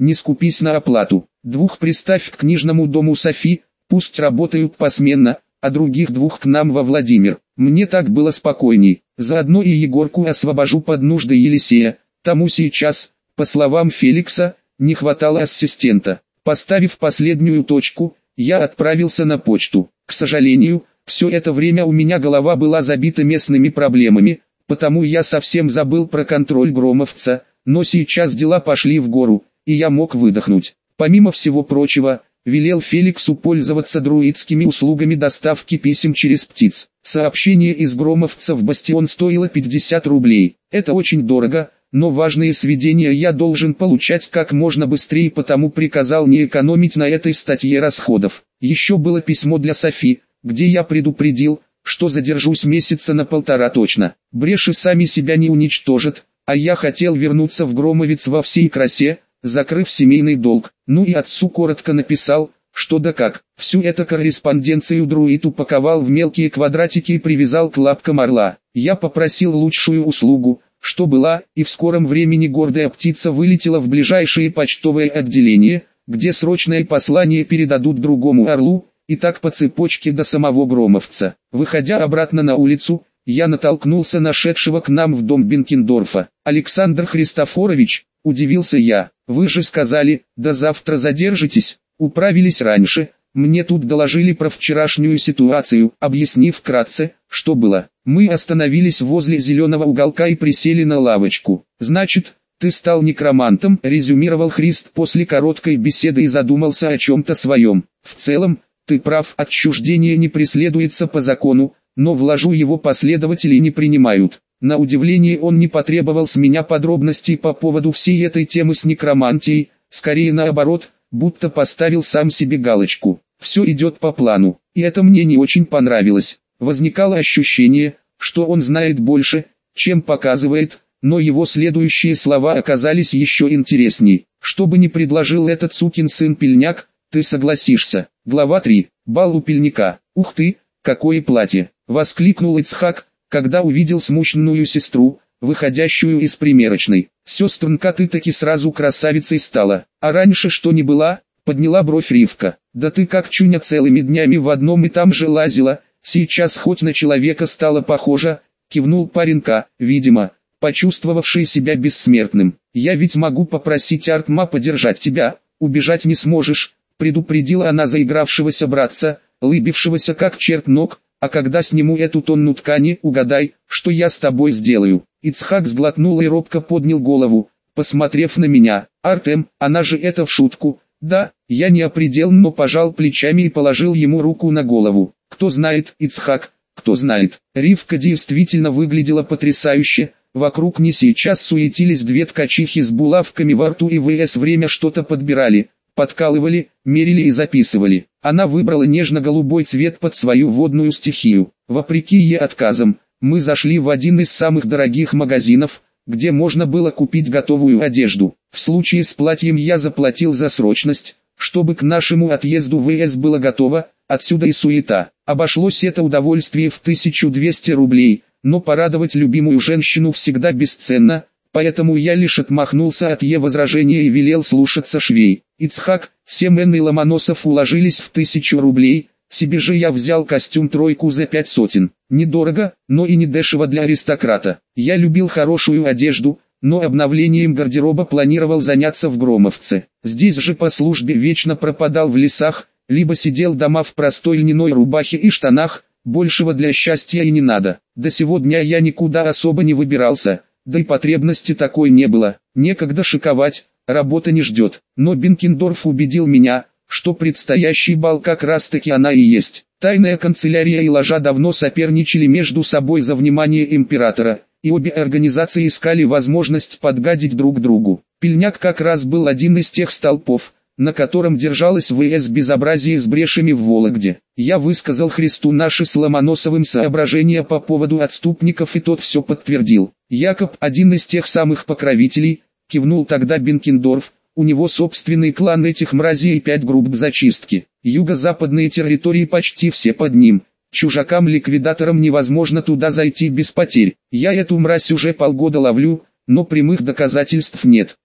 не скупись на оплату. 2 приставь к книжному дому Софи, пусть работают посменно, а других 2 к нам во Владимир. Мне так было спокойней. Заодно и Егорку освобожу под нужды Елисея. Тому сейчас, по словам Феликса, не хватало ассистента. Поставив последнюю точку, я отправился на почту. К сожалению, все это время у меня голова была забита местными проблемами, потому я совсем забыл про контроль Громовца, но сейчас дела пошли в гору, и я мог выдохнуть. Помимо всего прочего, велел Феликсу пользоваться друидскими услугами доставки писем через птиц. Сообщение из Громовца в Бастион стоило 50 рублей. Это очень дорого, но важные сведения я должен получать как можно быстрее, потому приказал не экономить на этой статье расходов. Еще было письмо для Софи, где я предупредил, что задержусь месяца на 1,5 точно. Бреши сами себя не уничтожат, а я хотел вернуться в Громовец во всей красе, закрыв семейный долг. Ну и отцу коротко написал, что да как. Всю эту корреспонденцию друид упаковал в мелкие квадратики и привязал к лапкам орла. Я попросил лучшую услугу, что была, и в скором времени гордая птица вылетела в ближайшее почтовое отделение, где срочное послание передадут другому орлу, и так по цепочке до самого Громовца. Выходя обратно на улицу, я натолкнулся на шедшего к нам в дом Бенкендорфа. «Александр Христофорович», — удивился я, — «вы же сказали, до завтра задержитесь, управились раньше». Мне тут доложили про вчерашнюю ситуацию, объяснив вкратце, что было. Мы остановились возле зеленого уголка и присели на лавочку. «Значит, ты стал некромантом», — резюмировал Христ после короткой беседы и задумался о чем-то своем. «В целом, ты прав, отчуждение не преследуется по закону, но вложу его последователи не принимают». На удивление он не потребовал с меня подробностей по поводу всей этой темы с некромантией, скорее наоборот, будто поставил сам себе галочку. Все идет по плану, и это мне не очень понравилось. Возникало ощущение, что он знает больше, чем показывает, но его следующие слова оказались еще интересней. «Что бы ни предложил этот сукин сын Пельняк, ты согласишься». Глава 3. Бал у Пельняка. «Ух ты, какое платье!» — воскликнул Ицхак, когда увидел смущенную сестру, выходящую из примерочной. «Сестренка, ты таки сразу красавицей стала, а раньше что не была?» — подняла бровь Ривка. «Да ты как чуня целыми днями в одном и там же лазила, сейчас хоть на человека стала похожа», — кивнул паренька, видимо, почувствовавший себя бессмертным. «Я ведь могу попросить Артма подержать тебя, убежать не сможешь», — предупредила она заигравшегося братца, лыбившегося как черт ног. «А когда сниму эту тонну ткани, угадай, что я с тобой сделаю». Ицхак сглотнул и робко поднял голову, посмотрев на меня. «Артем, она же это в шутку». «Да», я неопределенно пожал плечами и положил ему руку на голову. «Кто знает, Ицхак, кто знает». Ривка действительно выглядела потрясающе. Вокруг не сейчас суетились 2 ткачихи с булавками во рту и в время что-то подбирали, подкалывали, мерили и записывали. Она выбрала нежно-голубой цвет под свою водную стихию. Вопреки ее отказам, мы зашли в один из самых дорогих магазинов, где можно было купить готовую одежду. В случае с платьем я заплатил за срочность, чтобы к нашему отъезду ВС было готово, отсюда и суета. Обошлось это удовольствие в 1200 рублей, но порадовать любимую женщину всегда бесценно, поэтому я лишь отмахнулся от ее возражения и велел слушаться швей. Ицхак, Семен и Ломоносов уложились в 1000 рублей, себе же я взял костюм-тройку за 500. Недорого, но и не дешево для аристократа. Я любил хорошую одежду, но обновлением гардероба планировал заняться в Громовце. Здесь же по службе вечно пропадал в лесах, либо сидел дома в простой льняной рубахе и штанах, большего для счастья и не надо. До сего дня я никуда особо не выбирался, да и потребности такой не было. Некогда шиковать, работа не ждет. Но Бенкендорф убедил меня, что предстоящий бал как раз таки она и есть. Тайная канцелярия и ложа давно соперничали между собой за внимание императора, и обе организации искали возможность подгадить друг другу. Пельняк как раз был один из тех столпов, на котором держалось ВС безобразие с брешами в Вологде. Я высказал Христу наши с Ломоносовым соображения по поводу отступников, и тот все подтвердил. Якоб один из тех самых покровителей, кивнул тогда Бенкендорф. У него собственный клан этих мразей и 5 групп зачистки. Юго-западные территории почти все под ним. Чужакам-ликвидаторам невозможно туда зайти без потерь. Я эту мразь уже полгода ловлю, но прямых доказательств нет.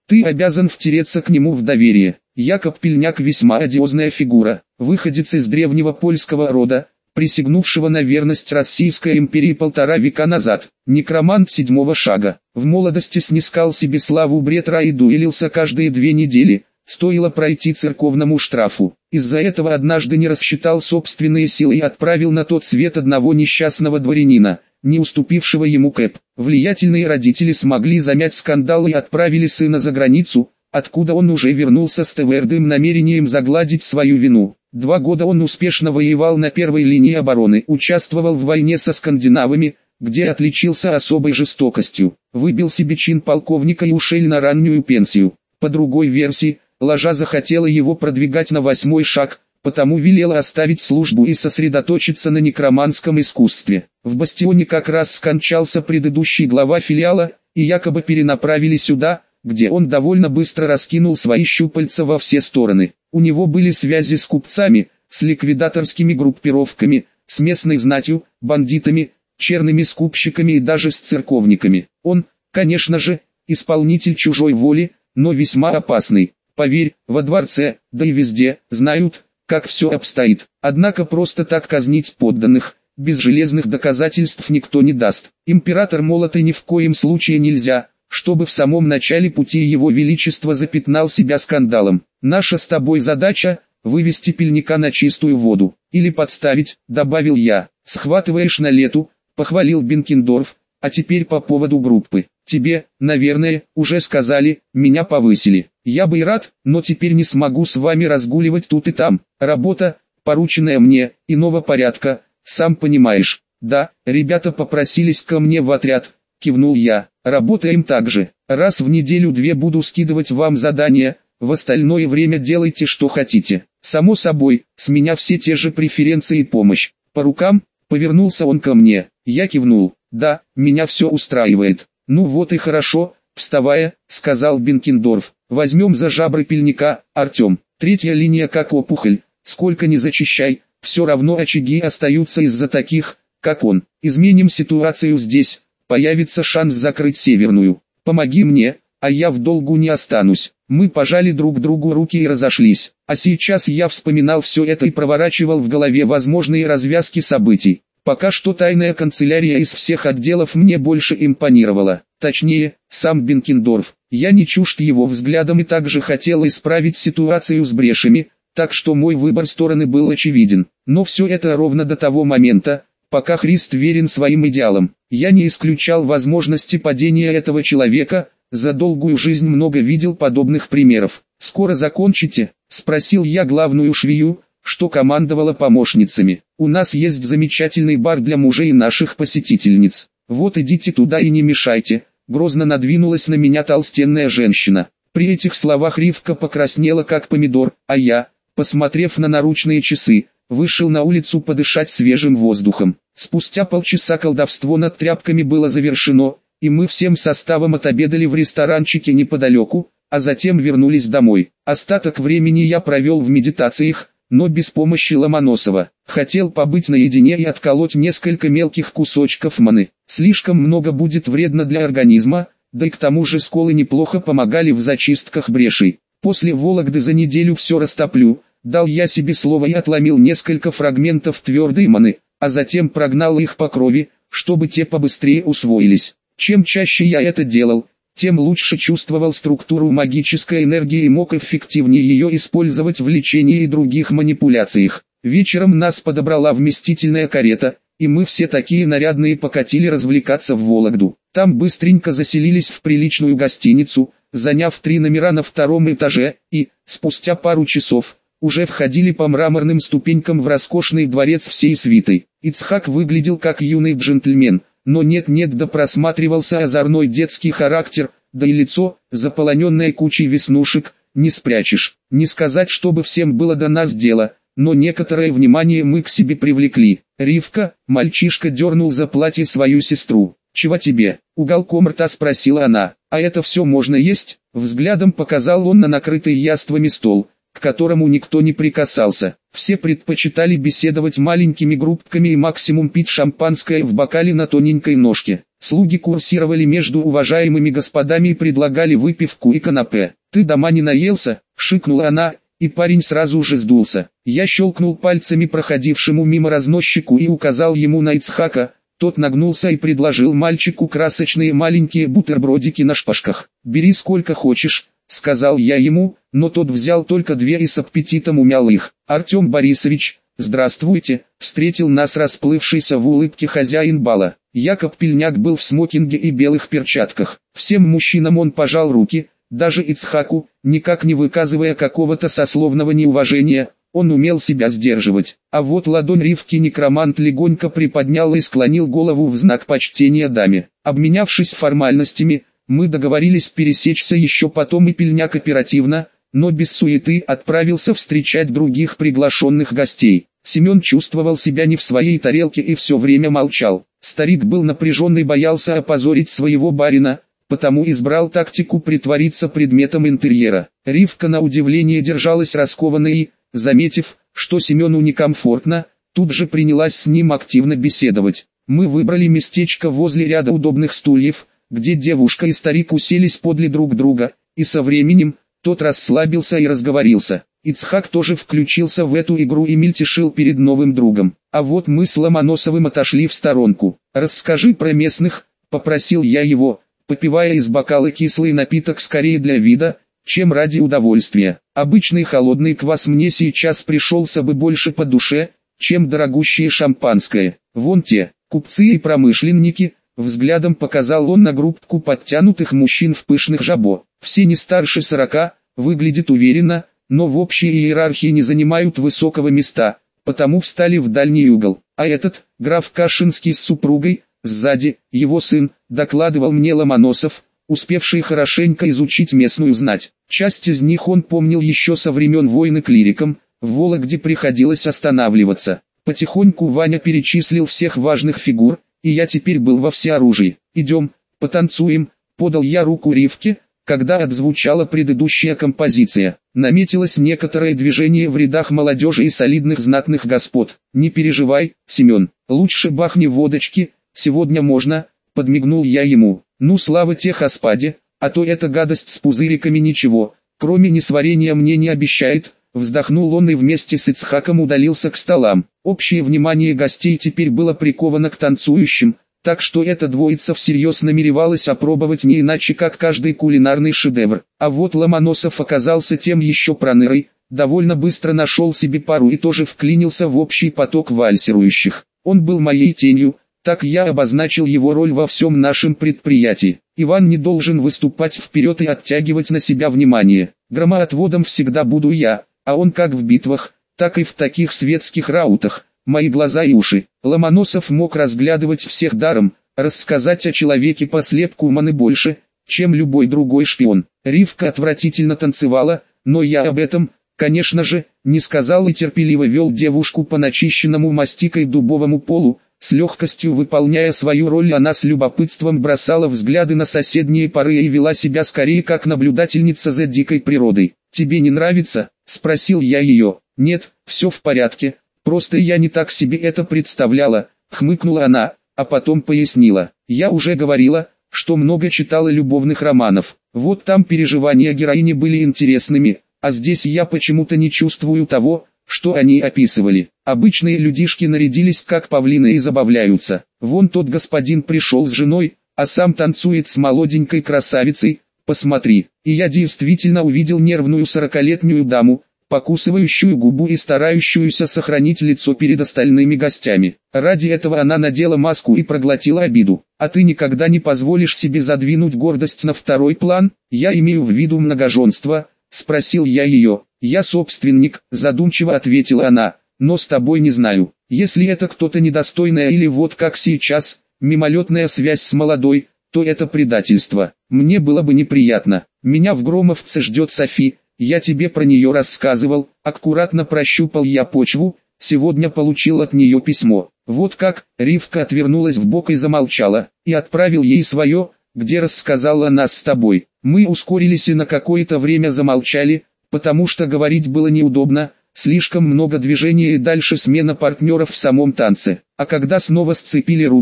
Ты обязан втереться к нему в доверие. Якоб Пельняк весьма одиозная фигура, выходец из древнего польского рода, присягнувшего на верность Российской империи 1,5 века назад. Некромант 7-го шага. В молодости снискал себе славу бретра и дуэлился каждые 2 недели. Стоило пройти церковному штрафу. Из-за этого однажды не рассчитал собственные силы и отправил на тот свет одного несчастного дворянина, не уступившего ему кэп. Влиятельные родители смогли замять скандал и отправили сына за границу, откуда он уже вернулся с твердым намерением загладить свою вину. 2 года он успешно воевал на первой линии обороны, участвовал в войне со скандинавами, где отличился особой жестокостью, выбил себе чин полковника и ушел на раннюю пенсию. По другой версии, Ложа захотела его продвигать на 8-й шаг, потому велела оставить службу и сосредоточиться на некроманском искусстве. В Бастионе как раз скончался предыдущий глава филиала, и якобы перенаправили сюда, где он довольно быстро раскинул свои щупальца во все стороны. У него были связи с купцами, с ликвидаторскими группировками, с местной знатью, бандитами, черными скупщиками и даже с церковниками. Он, конечно же, исполнитель чужой воли, но весьма опасный. Поверь, во дворце, да и везде, знают, как все обстоит. Однако просто так казнить подданных, без железных доказательств никто не даст. Император молотый ни в коем случае нельзя, чтобы в самом начале пути его величества запятнал себя скандалом. Наша с тобой задача – вывести Пельняка на чистую воду. Или подставить, добавил я. Схватываешь на лету, похвалил Бенкендорф, а теперь по поводу группы. Тебе, наверное, уже сказали, меня повысили. Я бы и рад, но теперь не смогу с вами разгуливать тут и там. Работа, порученная мне, иного порядка, сам понимаешь. Да, ребята попросились ко мне в отряд, кивнул я. Работаем так же. Раз в неделю-2 буду скидывать вам задания, в остальное время делайте что хотите. Само собой, с меня все те же преференции и помощь. По рукам, повернулся он ко мне. Я кивнул. Да, меня все устраивает. Ну вот и хорошо, вставая, сказал Бенкендорф. Возьмем за жабры Пельняка, Артем. 3-я линия как опухоль, сколько ни зачищай, все равно очаги остаются из-за таких, как он. Изменим ситуацию здесь, появится шанс закрыть Северную. Помоги мне, а я в долгу не останусь. Мы пожали друг другу руки и разошлись. А сейчас я вспоминал все это и проворачивал в голове возможные развязки событий. Пока что тайная канцелярия из всех отделов мне больше импонировала. Точнее, сам Бенкендорф. Я не чужд его взглядом и также хотел исправить ситуацию с брешами, так что мой выбор стороны был очевиден. Но все это ровно до того момента, пока Христ верен своим идеалам. Я не исключал возможности падения этого человека, за долгую жизнь много видел подобных примеров. «Скоро закончите?» – спросил я главную швею, что командовала помощницами. «У нас есть замечательный бар для мужей наших посетительниц. Вот идите туда и не мешайте», — грозно надвинулась на меня толстенная женщина. При этих словах Ривка покраснела как помидор, а я, посмотрев на наручные часы, вышел на улицу подышать свежим воздухом. Спустя полчаса колдовство над тряпками было завершено, и мы всем составом отобедали в ресторанчике неподалеку, а затем вернулись домой. Остаток времени я провел в медитациях, но без помощи Ломоносова. Хотел побыть наедине и отколоть несколько мелких кусочков маны. Слишком много будет вредно для организма, да и к тому же сколы неплохо помогали в зачистках брешей. После Вологды за неделю все растоплю, дал я себе слово и отломил несколько фрагментов твердой маны, а затем прогнал их по крови, чтобы те побыстрее усвоились. Чем чаще я это делал, тем лучше чувствовал структуру магической энергии и мог эффективнее ее использовать в лечении и других манипуляциях. Вечером нас подобрала вместительная карета, и мы все такие нарядные покатили развлекаться в Вологду. Там быстренько заселились в приличную гостиницу, заняв 3 номера на 2-м этаже, и, спустя пару часов, уже входили по мраморным ступенькам в роскошный дворец всей свитой. Ицхак выглядел как юный джентльмен, но нет-нет да просматривался озорной детский характер, да и лицо, заполоненное кучей веснушек, не спрячешь. Не сказать, чтобы всем было до нас дело, но некоторое внимание мы к себе привлекли. Ривка, мальчишка дернул за платье свою сестру. «Чего тебе?» — уголком рта спросила она. «А это все можно есть?» Взглядом показал он на накрытый яствами стол, к которому никто не прикасался. Все предпочитали беседовать маленькими группками и максимум пить шампанское в бокале на тоненькой ножке. Слуги курсировали между уважаемыми господами и предлагали выпивку и канапе. «Ты дома не наелся?» – шикнула она, и парень сразу же сдулся. Я щелкнул пальцами проходившему мимо разносчику и указал ему на Ицхака. Тот нагнулся и предложил мальчику красочные маленькие бутербродики на шпажках. «Бери сколько хочешь», — сказал я ему, но тот взял только две и с аппетитом умял их. «Артем Борисович, здравствуйте», — встретил нас расплывшийся в улыбке хозяин бала. Якоб Пельняк был в смокинге и белых перчатках. Всем мужчинам он пожал руки, даже Ицхаку, никак не выказывая какого-то сословного неуважения. Он умел себя сдерживать. А вот ладонь Ривки некромант легонько приподнял и склонил голову в знак почтения даме. Обменявшись формальностями, мы договорились пересечься еще потом, и Пельняк оперативно, но без суеты, отправился встречать других приглашенных гостей. Семен чувствовал себя не в своей тарелке и все время молчал. Старик был напряжен и боялся опозорить своего барина, потому избрал тактику притвориться предметом интерьера. Ривка на удивление держалась раскованно и, заметив, что Семену некомфортно, тут же принялась с ним активно беседовать. Мы выбрали местечко возле ряда удобных стульев, где девушка и старик уселись подле друг друга, и со временем, тот расслабился и разговорился. Ицхак тоже включился в эту игру и мельтешил перед новым другом. А вот мы с Ломоносовым отошли в сторонку. «Расскажи про местных», — попросил я его, попивая из бокала кислый напиток скорее для вида, чем ради удовольствия. Обычный холодный квас мне сейчас пришелся бы больше по душе, чем дорогущее шампанское. Вон те, купцы и промышленники, взглядом показал он на группку подтянутых мужчин в пышных жабо. Все не старше 40, выглядят уверенно, но в общей иерархии не занимают высокого места, потому встали в дальний угол. А этот, граф Кашинский с супругой, сзади, его сын, докладывал мне Ломоносов, успевший хорошенько изучить местную знать. Часть из них он помнил еще со времен войны клириком, в Вологде приходилось останавливаться. Потихоньку Ваня перечислил всех важных фигур, и я теперь был во всеоружии. «Идем, потанцуем», — подал я руку Ривке, когда отзвучала предыдущая композиция. Наметилось некоторое движение в рядах молодежи и солидных знатных господ. «Не переживай, Семен, лучше бахни водочки, сегодня можно», — подмигнул я ему. «Ну слава техоспаде, а то эта гадость с пузыриками ничего, кроме несварения мне не обещает», — вздохнул он и вместе с Ицхаком удалился к столам. Общее внимание гостей теперь было приковано к танцующим, так что эта двоица всерьез намеревалась опробовать не иначе как каждый кулинарный шедевр. А вот Ломоносов оказался тем еще пронырой, довольно быстро нашел себе пару и тоже вклинился в общий поток вальсирующих. Он был моей тенью, так я обозначил его роль во всем нашем предприятии. Иван не должен выступать вперед и оттягивать на себя внимание. Громоотводом всегда буду я, а он как в битвах, так и в таких светских раутах. Мои глаза и уши. Ломоносов мог разглядывать всех даром, рассказать о человеке по слепку уманы больше, чем любой другой шпион. Ривка отвратительно танцевала, но я об этом, конечно же, не сказал и терпеливо вел девушку по начищенному мастикой дубовому полу. С легкостью выполняя свою роль, она с любопытством бросала взгляды на соседние пары и вела себя скорее как наблюдательница за дикой природой. «Тебе не нравится?» – спросил я ее. «Нет, все в порядке. Просто я не так себе это представляла», — хмыкнула она, а потом пояснила. «Я уже говорила, что много читала любовных романов. Вот там переживания героини были интересными, а здесь я почему-то не чувствую того, что они описывали. Обычные людишки нарядились как павлины и забавляются. Вон тот господин пришел с женой, а сам танцует с молоденькой красавицей, посмотри». И я действительно увидел нервную 40-летнюю даму, покусывающую губу и старающуюся сохранить лицо перед остальными гостями. Ради этого она надела маску и проглотила обиду. «А ты никогда не позволишь себе задвинуть гордость на второй план?» «Я имею в виду многоженство», — спросил я ее. «Я собственник», — задумчиво ответила она, — «но с тобой не знаю. Если это кто-то недостойное или вот как сейчас, мимолетная связь с молодой, то это предательство. Мне было бы неприятно. Меня в Громовце ждет Софи. Я тебе про нее рассказывал». Аккуратно прощупал я почву, сегодня получил от нее письмо. «Вот как?» Ривка отвернулась вбок и замолчала, и отправил ей свое, где рассказал о нас с тобой. Мы ускорились и на какое-то время замолчали, потому что говорить было неудобно, слишком много движения и дальше смена партнеров в самом танце. А когда снова сцепили руки,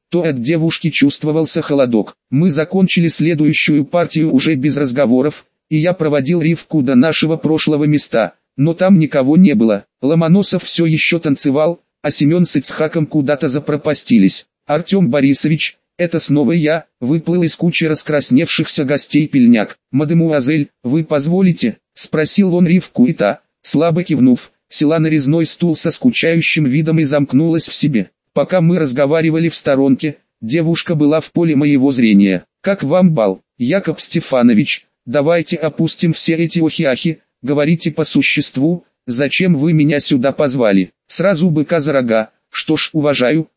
то от девушки чувствовался холодок. Мы закончили следующую партию уже без разговоров, и я проводил Ривку до нашего прошлого места, но там никого не было. Ломоносов все еще танцевал, а Семен с Ицхаком куда-то запропастились. «Артем Борисович, это снова я», выплыл из кучи раскрасневшихся гостей Пельняк. «Мадемуазель, вы позволите?» — спросил он Ривку, и та, слабо кивнув, села на резной стул со скучающим видом и замкнулась в себе. Пока мы разговаривали в сторонке, девушка была в поле моего зрения. «Как вам бал, Яков Стефанович? Давайте опустим все эти охи-ахи, говорите по существу, зачем вы меня сюда позвали?» Сразу быка за рога. «Что ж, уважаю».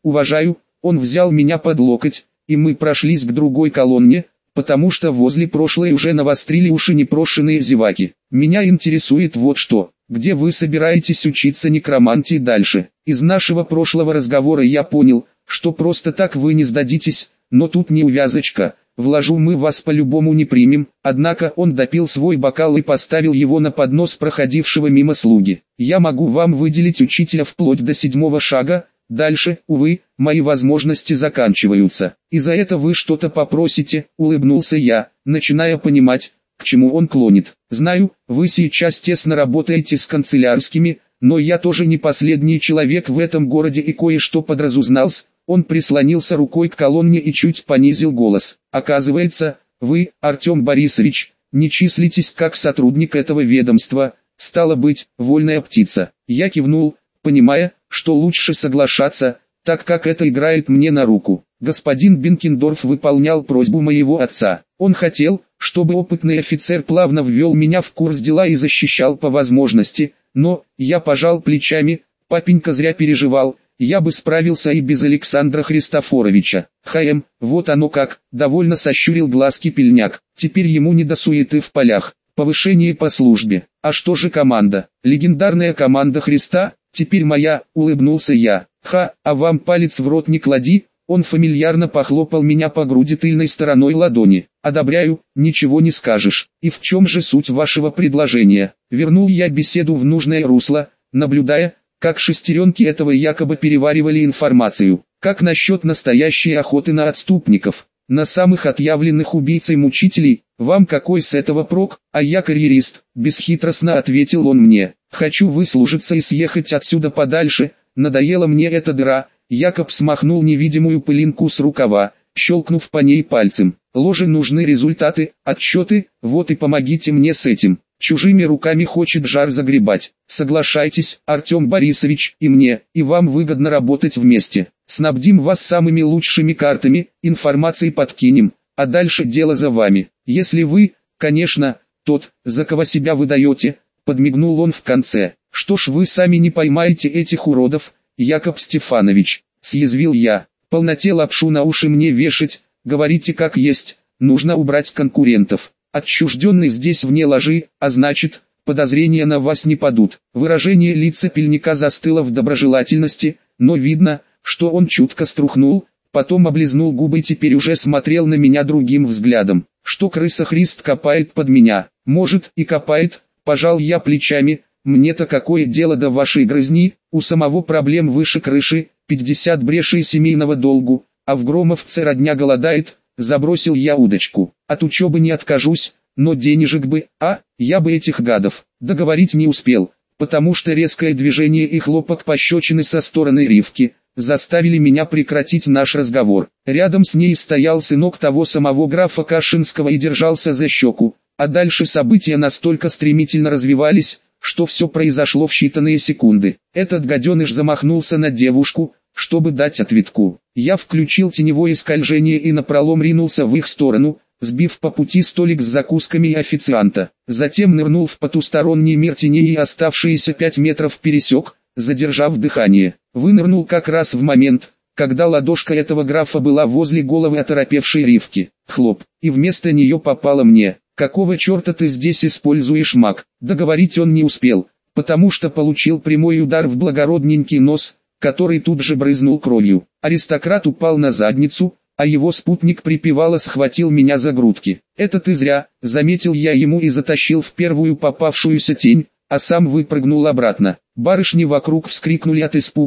Он взял меня под локоть, и мы прошлись к другой колонне, потому что возле прошлой уже навострили уши непрошенные зеваки. «Меня интересует вот что. Где вы собираетесь учиться некромантии дальше? Из нашего прошлого разговора я понял, что просто так вы не сдадитесь, но тут неувязочка. В ложу мы вас по-любому не примем». Однако он допил свой бокал и поставил его на поднос проходившего мимо слуги. «Я могу вам выделить учителя вплоть до 7-го шага, дальше, увы, мои возможности заканчиваются. И за это вы что-то попросите», — улыбнулся я, начиная понимать, к чему он клонит. «Знаю, вы сейчас тесно работаете с канцелярскими, но я тоже не последний человек в этом городе и кое-что подразузнался». Он прислонился рукой к колонне и чуть понизил голос. «Оказывается, вы, Артем Борисович, не числитесь как сотрудник этого ведомства, стало быть, вольная птица». Я кивнул, понимая, что лучше соглашаться, так как это играет мне на руку. Господин Бенкендорф выполнял просьбу моего отца. Он хотел, чтобы опытный офицер плавно ввел меня в курс дела и защищал по возможности, но я пожал плечами, папенька зря переживал. Я бы справился и без Александра Христофоровича. Вот оно как, довольно сощурил глазки Пельняк. Теперь ему не до суеты в полях. Повышение по службе. А что же команда? Легендарная команда Христа? Теперь моя, улыбнулся я. А вам палец в рот не клади. Он фамильярно похлопал меня по груди тыльной стороной ладони. «Одобряю, ничего не скажешь. И в чем же суть вашего предложения?» Вернул я беседу в нужное русло, наблюдая, как шестеренки этого якобы переваривали информацию. «Как насчет настоящей охоты на отступников, на самых отъявленных убийц и мучителей? Вам какой с этого прок?» «А я карьерист», — бесхитростно ответил он мне. «Хочу выслужиться и съехать отсюда подальше, надоела мне эта дыра». Якоб смахнул невидимую пылинку с рукава, щелкнув по ней пальцем. «Ложе нужны результаты, отчеты, вот и помогите мне с этим. Чужими руками хочет жар загребать. Соглашайтесь, Артем Борисович, и мне, и вам выгодно работать вместе. Снабдим вас самыми лучшими картами, информацией подкинем, а дальше дело за вами. Если вы, конечно, тот, за кого себя выдаете», — подмигнул он в конце. «Что ж вы сами не поймаете этих уродов, Яков Стефанович?» — съязвил я. «Полноте лапшу на уши мне вешать, говорите как есть, нужно убрать конкурентов. Отчужденный здесь вне ложи, а значит, подозрения на вас не падут». Выражение лица Пельняка застыло в доброжелательности, но видно, что он чутко струхнул, потом облизнул губы и теперь уже смотрел на меня другим взглядом. «Что крыса Христ копает под меня?» «Может и копает», — пожал я плечами. «Мне-то какое дело до вашей грызни, у самого проблем выше крыши, 50 брешей семейного долгу, а в Громовце родня голодает». Забросил я удочку. «От учебы не откажусь, но денежек бы, я бы этих гадов». Договорить не успел, потому что резкое движение и хлопок пощечины со стороны Ривки заставили меня прекратить наш разговор. Рядом с ней стоял сынок того самого графа Кашинского и держался за щеку, а дальше события настолько стремительно развивались, что все произошло в считанные секунды. Этот гаденыш замахнулся на девушку, чтобы дать ответку. Я включил теневое скольжение и напролом ринулся в их сторону, сбив по пути столик с закусками и официанта. Затем нырнул в потусторонний мир теней и оставшиеся 5 метров пересек, задержав дыхание. Вынырнул как раз в момент, когда ладошка этого графа была возле головы оторопевшей Ривки. Хлоп, и вместо нее попала мне. «Какого черта ты здесь используешь маг?» Договорить он не успел, потому что получил прямой удар в благородненький нос, который тут же брызнул кровью. Аристократ упал на задницу, а его спутник припевало схватил меня за грудки. «Это ты зря», — заметил я ему и затащил в первую попавшуюся тень, а сам выпрыгнул обратно. Барышни вокруг вскрикнули от испуга,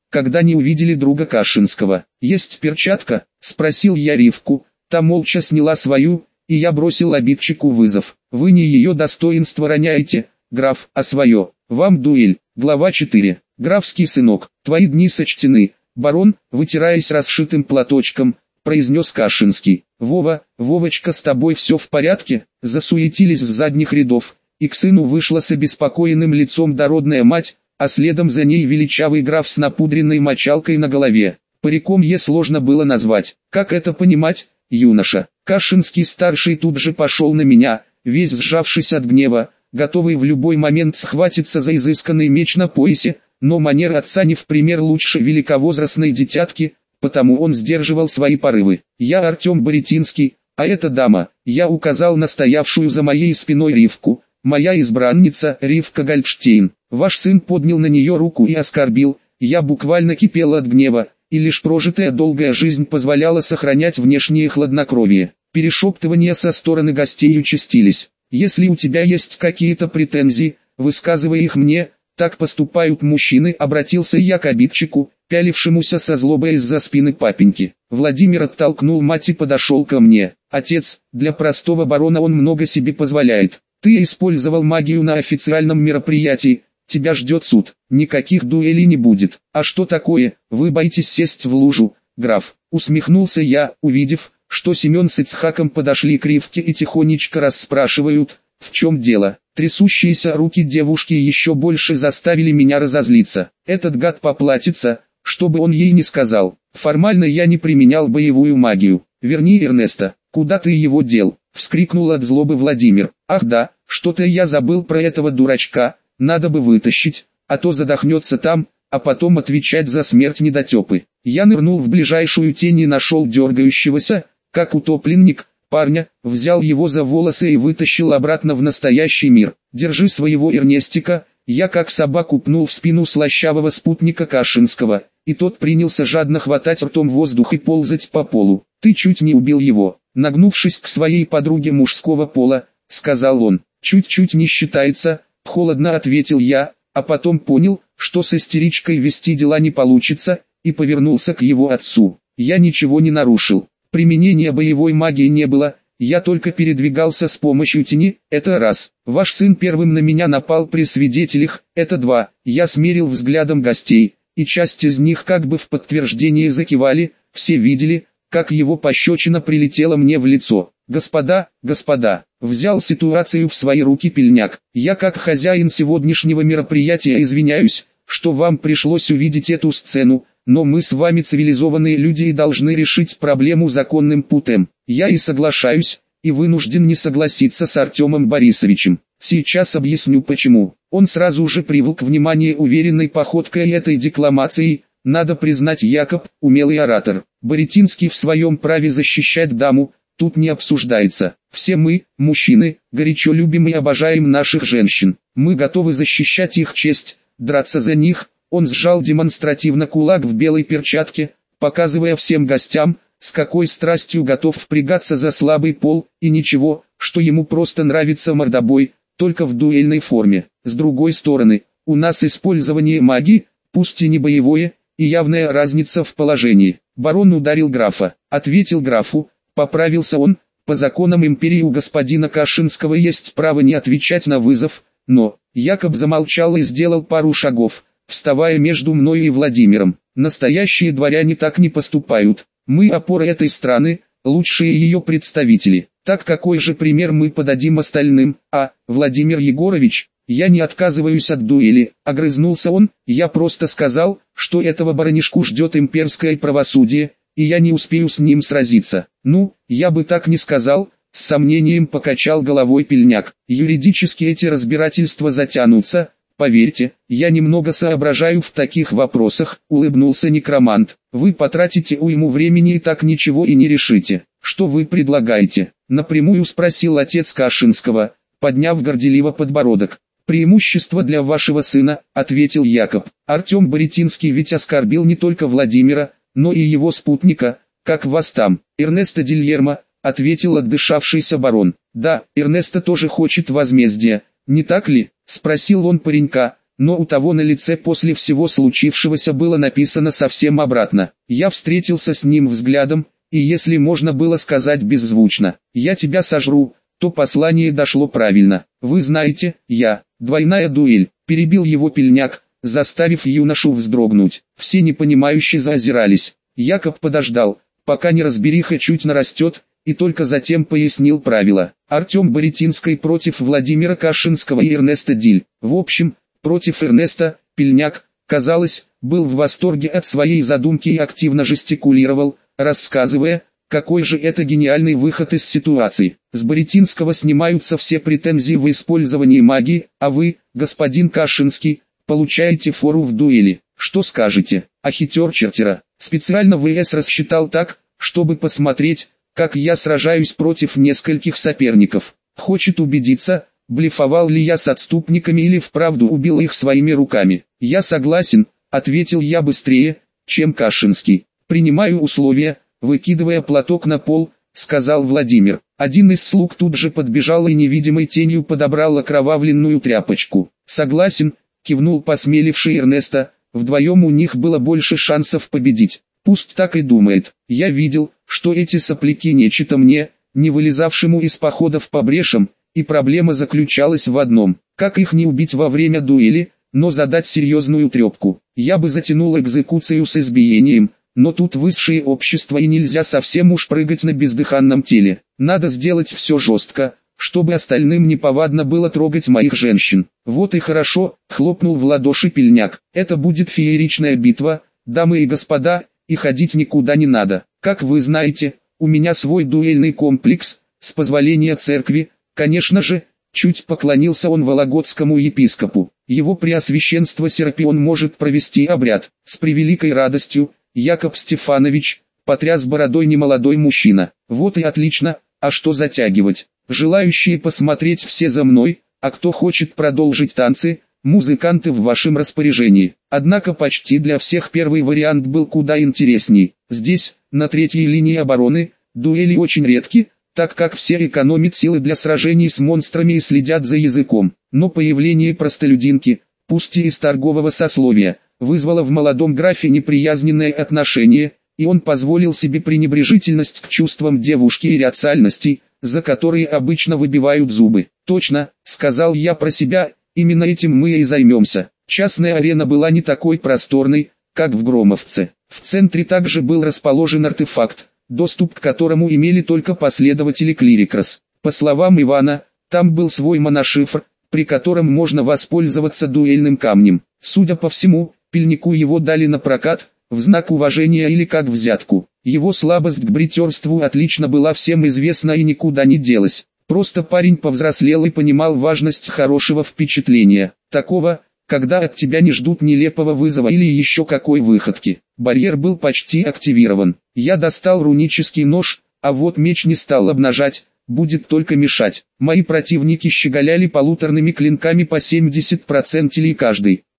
когда не увидели друга Кашинского. «Есть перчатка?» – спросил я Ривку, та молча сняла свою, и я бросил обидчику вызов. «Вы не ее достоинство роняете, граф, а свое. Вам дуэль». Глава 4. «Графский сынок, твои дни сочтены, барон», вытираясь расшитым платочком, произнес Кашинский. «Вова, Вовочка, с тобой все в порядке?» Засуетились с задних рядов, и к сыну вышла с обеспокоенным лицом дородная мать, а следом за ней величавый граф с напудренной мочалкой на голове. Париком ей сложно было назвать. «Как это понимать, юноша?» Кашинский-старший тут же пошел на меня, весь сжавшись от гнева, готовый в любой момент схватиться за изысканный меч на поясе, но манеры отца не в пример лучше великовозрастной дитятки, потому он сдерживал свои порывы. «Я Артем Боретинский, а эта дама», я указал на стоявшую за моей спиной Ривку, «моя избранница Ривка Гольдштейн». Ваш сын поднял на нее руку и оскорбил, я буквально кипел от гнева, и лишь прожитая долгая жизнь позволяла сохранять внешнее хладнокровие. Перешептывания со стороны гостей участились. «Если у тебя есть какие-то претензии, высказывай их мне, так поступают мужчины», обратился я к обидчику, пялившемуся со злобой из-за спины папеньки. Владимир оттолкнул мать и подошел ко мне. «Отец, для простого барона он много себе позволяет. Ты использовал магию на официальном мероприятии, тебя ждет суд, никаких дуэлей не будет». «А что такое, вы боитесь сесть в лужу, граф?» Усмехнулся я, увидев, что Семен с Ицхаком подошли к Ривке и тихонечко расспрашивают, в чем дело. Трясущиеся руки девушки еще больше заставили меня разозлиться. Этот гад поплатится, что бы он ей не сказал. Формально я не применял боевую магию. «Верни Эрнеста, куда ты его дел?» — вскрикнул от злобы Владимир. «Ах да, что-то я забыл про этого дурачка, надо бы вытащить, а то задохнется там, а потом отвечать за смерть недотепы». Я нырнул в ближайшую тень и нашел дергающегося, как утопленник, парня, взял его за волосы и вытащил обратно в настоящий мир. «Держи своего Эрнестика», я как собаку пнул в спину слащавого спутника Кашинского, и тот принялся жадно хватать ртом воздух и ползать по полу. «Ты чуть не убил его», нагнувшись к своей подруге мужского пола, сказал он. «Чуть-чуть не считается», холодно ответил я, а потом понял, что с истеричкой вести дела не получится, и повернулся к его отцу. «Я ничего не нарушил. Применения боевой магии не было, я только передвигался с помощью тени, это раз. Ваш сын первым на меня напал при свидетелях, это два». Я смерил взглядом гостей, и часть из них как бы в подтверждение закивали, все видели, как его пощечина прилетела мне в лицо. «Господа, взял ситуацию в свои руки Пельняк. Я как хозяин сегодняшнего мероприятия извиняюсь, что вам пришлось увидеть эту сцену, но мы с вами цивилизованные люди и должны решить проблему законным путем. Я и соглашаюсь, и вынужден не согласиться с Артемом Борисовичем. Сейчас объясню почему». Он сразу же привлек внимание уверенной походкой этой декламацией. Надо признать, Якоб – умелый оратор. Боретинский в своем праве защищать даму, тут не обсуждается. Все мы, мужчины, горячо любим и обожаем наших женщин. Мы готовы защищать их честь, драться за них. Он сжал демонстративно кулак в белой перчатке, показывая всем гостям, с какой страстью готов впрягаться за слабый пол, и ничего, что ему просто нравится мордобой, только в дуэльной форме. С другой стороны, у нас использование магии, пусть и не боевое, и явная разница в положении. «Барон ударил графа», ответил графу, поправился он. «По законам империи у господина Кашинского есть право не отвечать на вызов», но Якоб замолчал и сделал пару шагов, вставая между мной и Владимиром. «Настоящие дворяне так не поступают. Мы опора этой страны, лучшие ее представители. Так какой же пример мы подадим остальным?» Владимир Егорович, я не отказываюсь от дуэли, огрызнулся он. «Я просто сказал, что этого баронишку ждет имперское правосудие, и я не успею с ним сразиться». «Ну, я бы так не сказал», с сомнением покачал головой Пельняк. «Юридически эти разбирательства затянутся, поверьте, я немного соображаю в таких вопросах», улыбнулся некромант. «Вы потратите уйму времени и так ничего и не решите». «Что вы предлагаете?» напрямую спросил отец Кашинского, подняв горделиво подбородок. «Преимущество для вашего сына», ответил Якоб. «Артем Боретинский ведь оскорбил не только Владимира, но и его спутника. Как вас там?» «Эрнесто Дильермо», ответил отдышавшийся барон. «Да, Эрнесто тоже хочет возмездия, не так ли?» спросил он паренька, но у того на лице после всего случившегося было написано совсем обратно. Я встретился с ним взглядом, и если можно было сказать беззвучно «я тебя сожру», то послание дошло правильно. «Вы знаете, двойная дуэль», перебил его Пельняк, заставив юношу вздрогнуть. Все непонимающе заозирались. Якоб подождал, пока неразбериха чуть нарастет, и только затем пояснил правила. Артем Боретинский против Владимира Кашинского и Эрнеста Диль. В общем, против Эрнеста, Пельняк, казалось, был в восторге от своей задумки и активно жестикулировал, рассказывая, какой же это гениальный выход из ситуации. С Боретинского снимаются все претензии в использовании магии, а вы, господин Кашинский, получаете фору в дуэли. Что скажете? А хитер чертера специально ВС рассчитал так, чтобы посмотреть, как я сражаюсь против нескольких соперников. Хочет убедиться, блефовал ли я с отступниками или вправду убил их своими руками. Я согласен, ответил я быстрее, чем Кашинский. Принимаю условия, выкидывая платок на пол, сказал Владимир. Один из слуг тут же подбежал и невидимой тенью подобрал окровавленную тряпочку. Согласен, кивнул посмеливший Эрнеста, вдвоем у них было больше шансов победить. Пусть так и думает. Я видел, что эти сопляки нечто мне, не вылезавшему из походов по брешам, и проблема заключалась в одном: как их не убить во время дуэли, но задать серьезную трепку. Я бы затянул экзекуцию с избиением, но тут высшее общество и нельзя совсем уж прыгать на бездыханном теле. Надо сделать все жестко, чтобы остальным неповадно было трогать моих женщин. Вот и хорошо, хлопнул в ладоши Пельняк. Это будет фееричная битва, дамы и господа, и ходить никуда не надо. Как вы знаете, у меня свой дуэльный комплекс, с позволения церкви, конечно же. Чуть поклонился он вологодскому епископу. Его преосвященство Серапион может провести обряд. С превеликой радостью, Якоб Стефанович, потряс бородой немолодой мужчина. Вот и отлично, а что затягивать? Желающие посмотреть все за мной, а кто хочет продолжить танцы, музыканты в вашем распоряжении. Однако почти для всех первый вариант был куда интересней. Здесь, на третьей линии обороны, дуэли очень редки, так как все экономят силы для сражений с монстрами и следят за языком. Но появление простолюдинки, пусть и из торгового сословия, вызвало в молодом графе неприязненное отношение, и он позволил себе пренебрежительность к чувствам девушки и ряд сальностей, за которые обычно выбивают зубы. «Точно», — сказал я про себя, — «именно этим мы и займемся». Частная арена была не такой просторной, как в Громовце. В центре также был расположен артефакт, доступ к которому имели только последователи Клирикрос. По словам Ивана, там был свой моношифр, при котором можно воспользоваться дуэльным камнем. Судя по всему, Пельняку его дали на прокат, в знак уважения или как взятку. Его слабость к бритерству отлично была всем известна и никуда не делась. Просто парень повзрослел и понимал важность хорошего впечатления. Такого, когда от тебя не ждут нелепого вызова или еще какой выходки. Барьер был почти активирован. Я достал рунический нож, а вот меч не стал обнажать, будет только мешать. Мои противники щеголяли полуторными клинками по 70% каждый.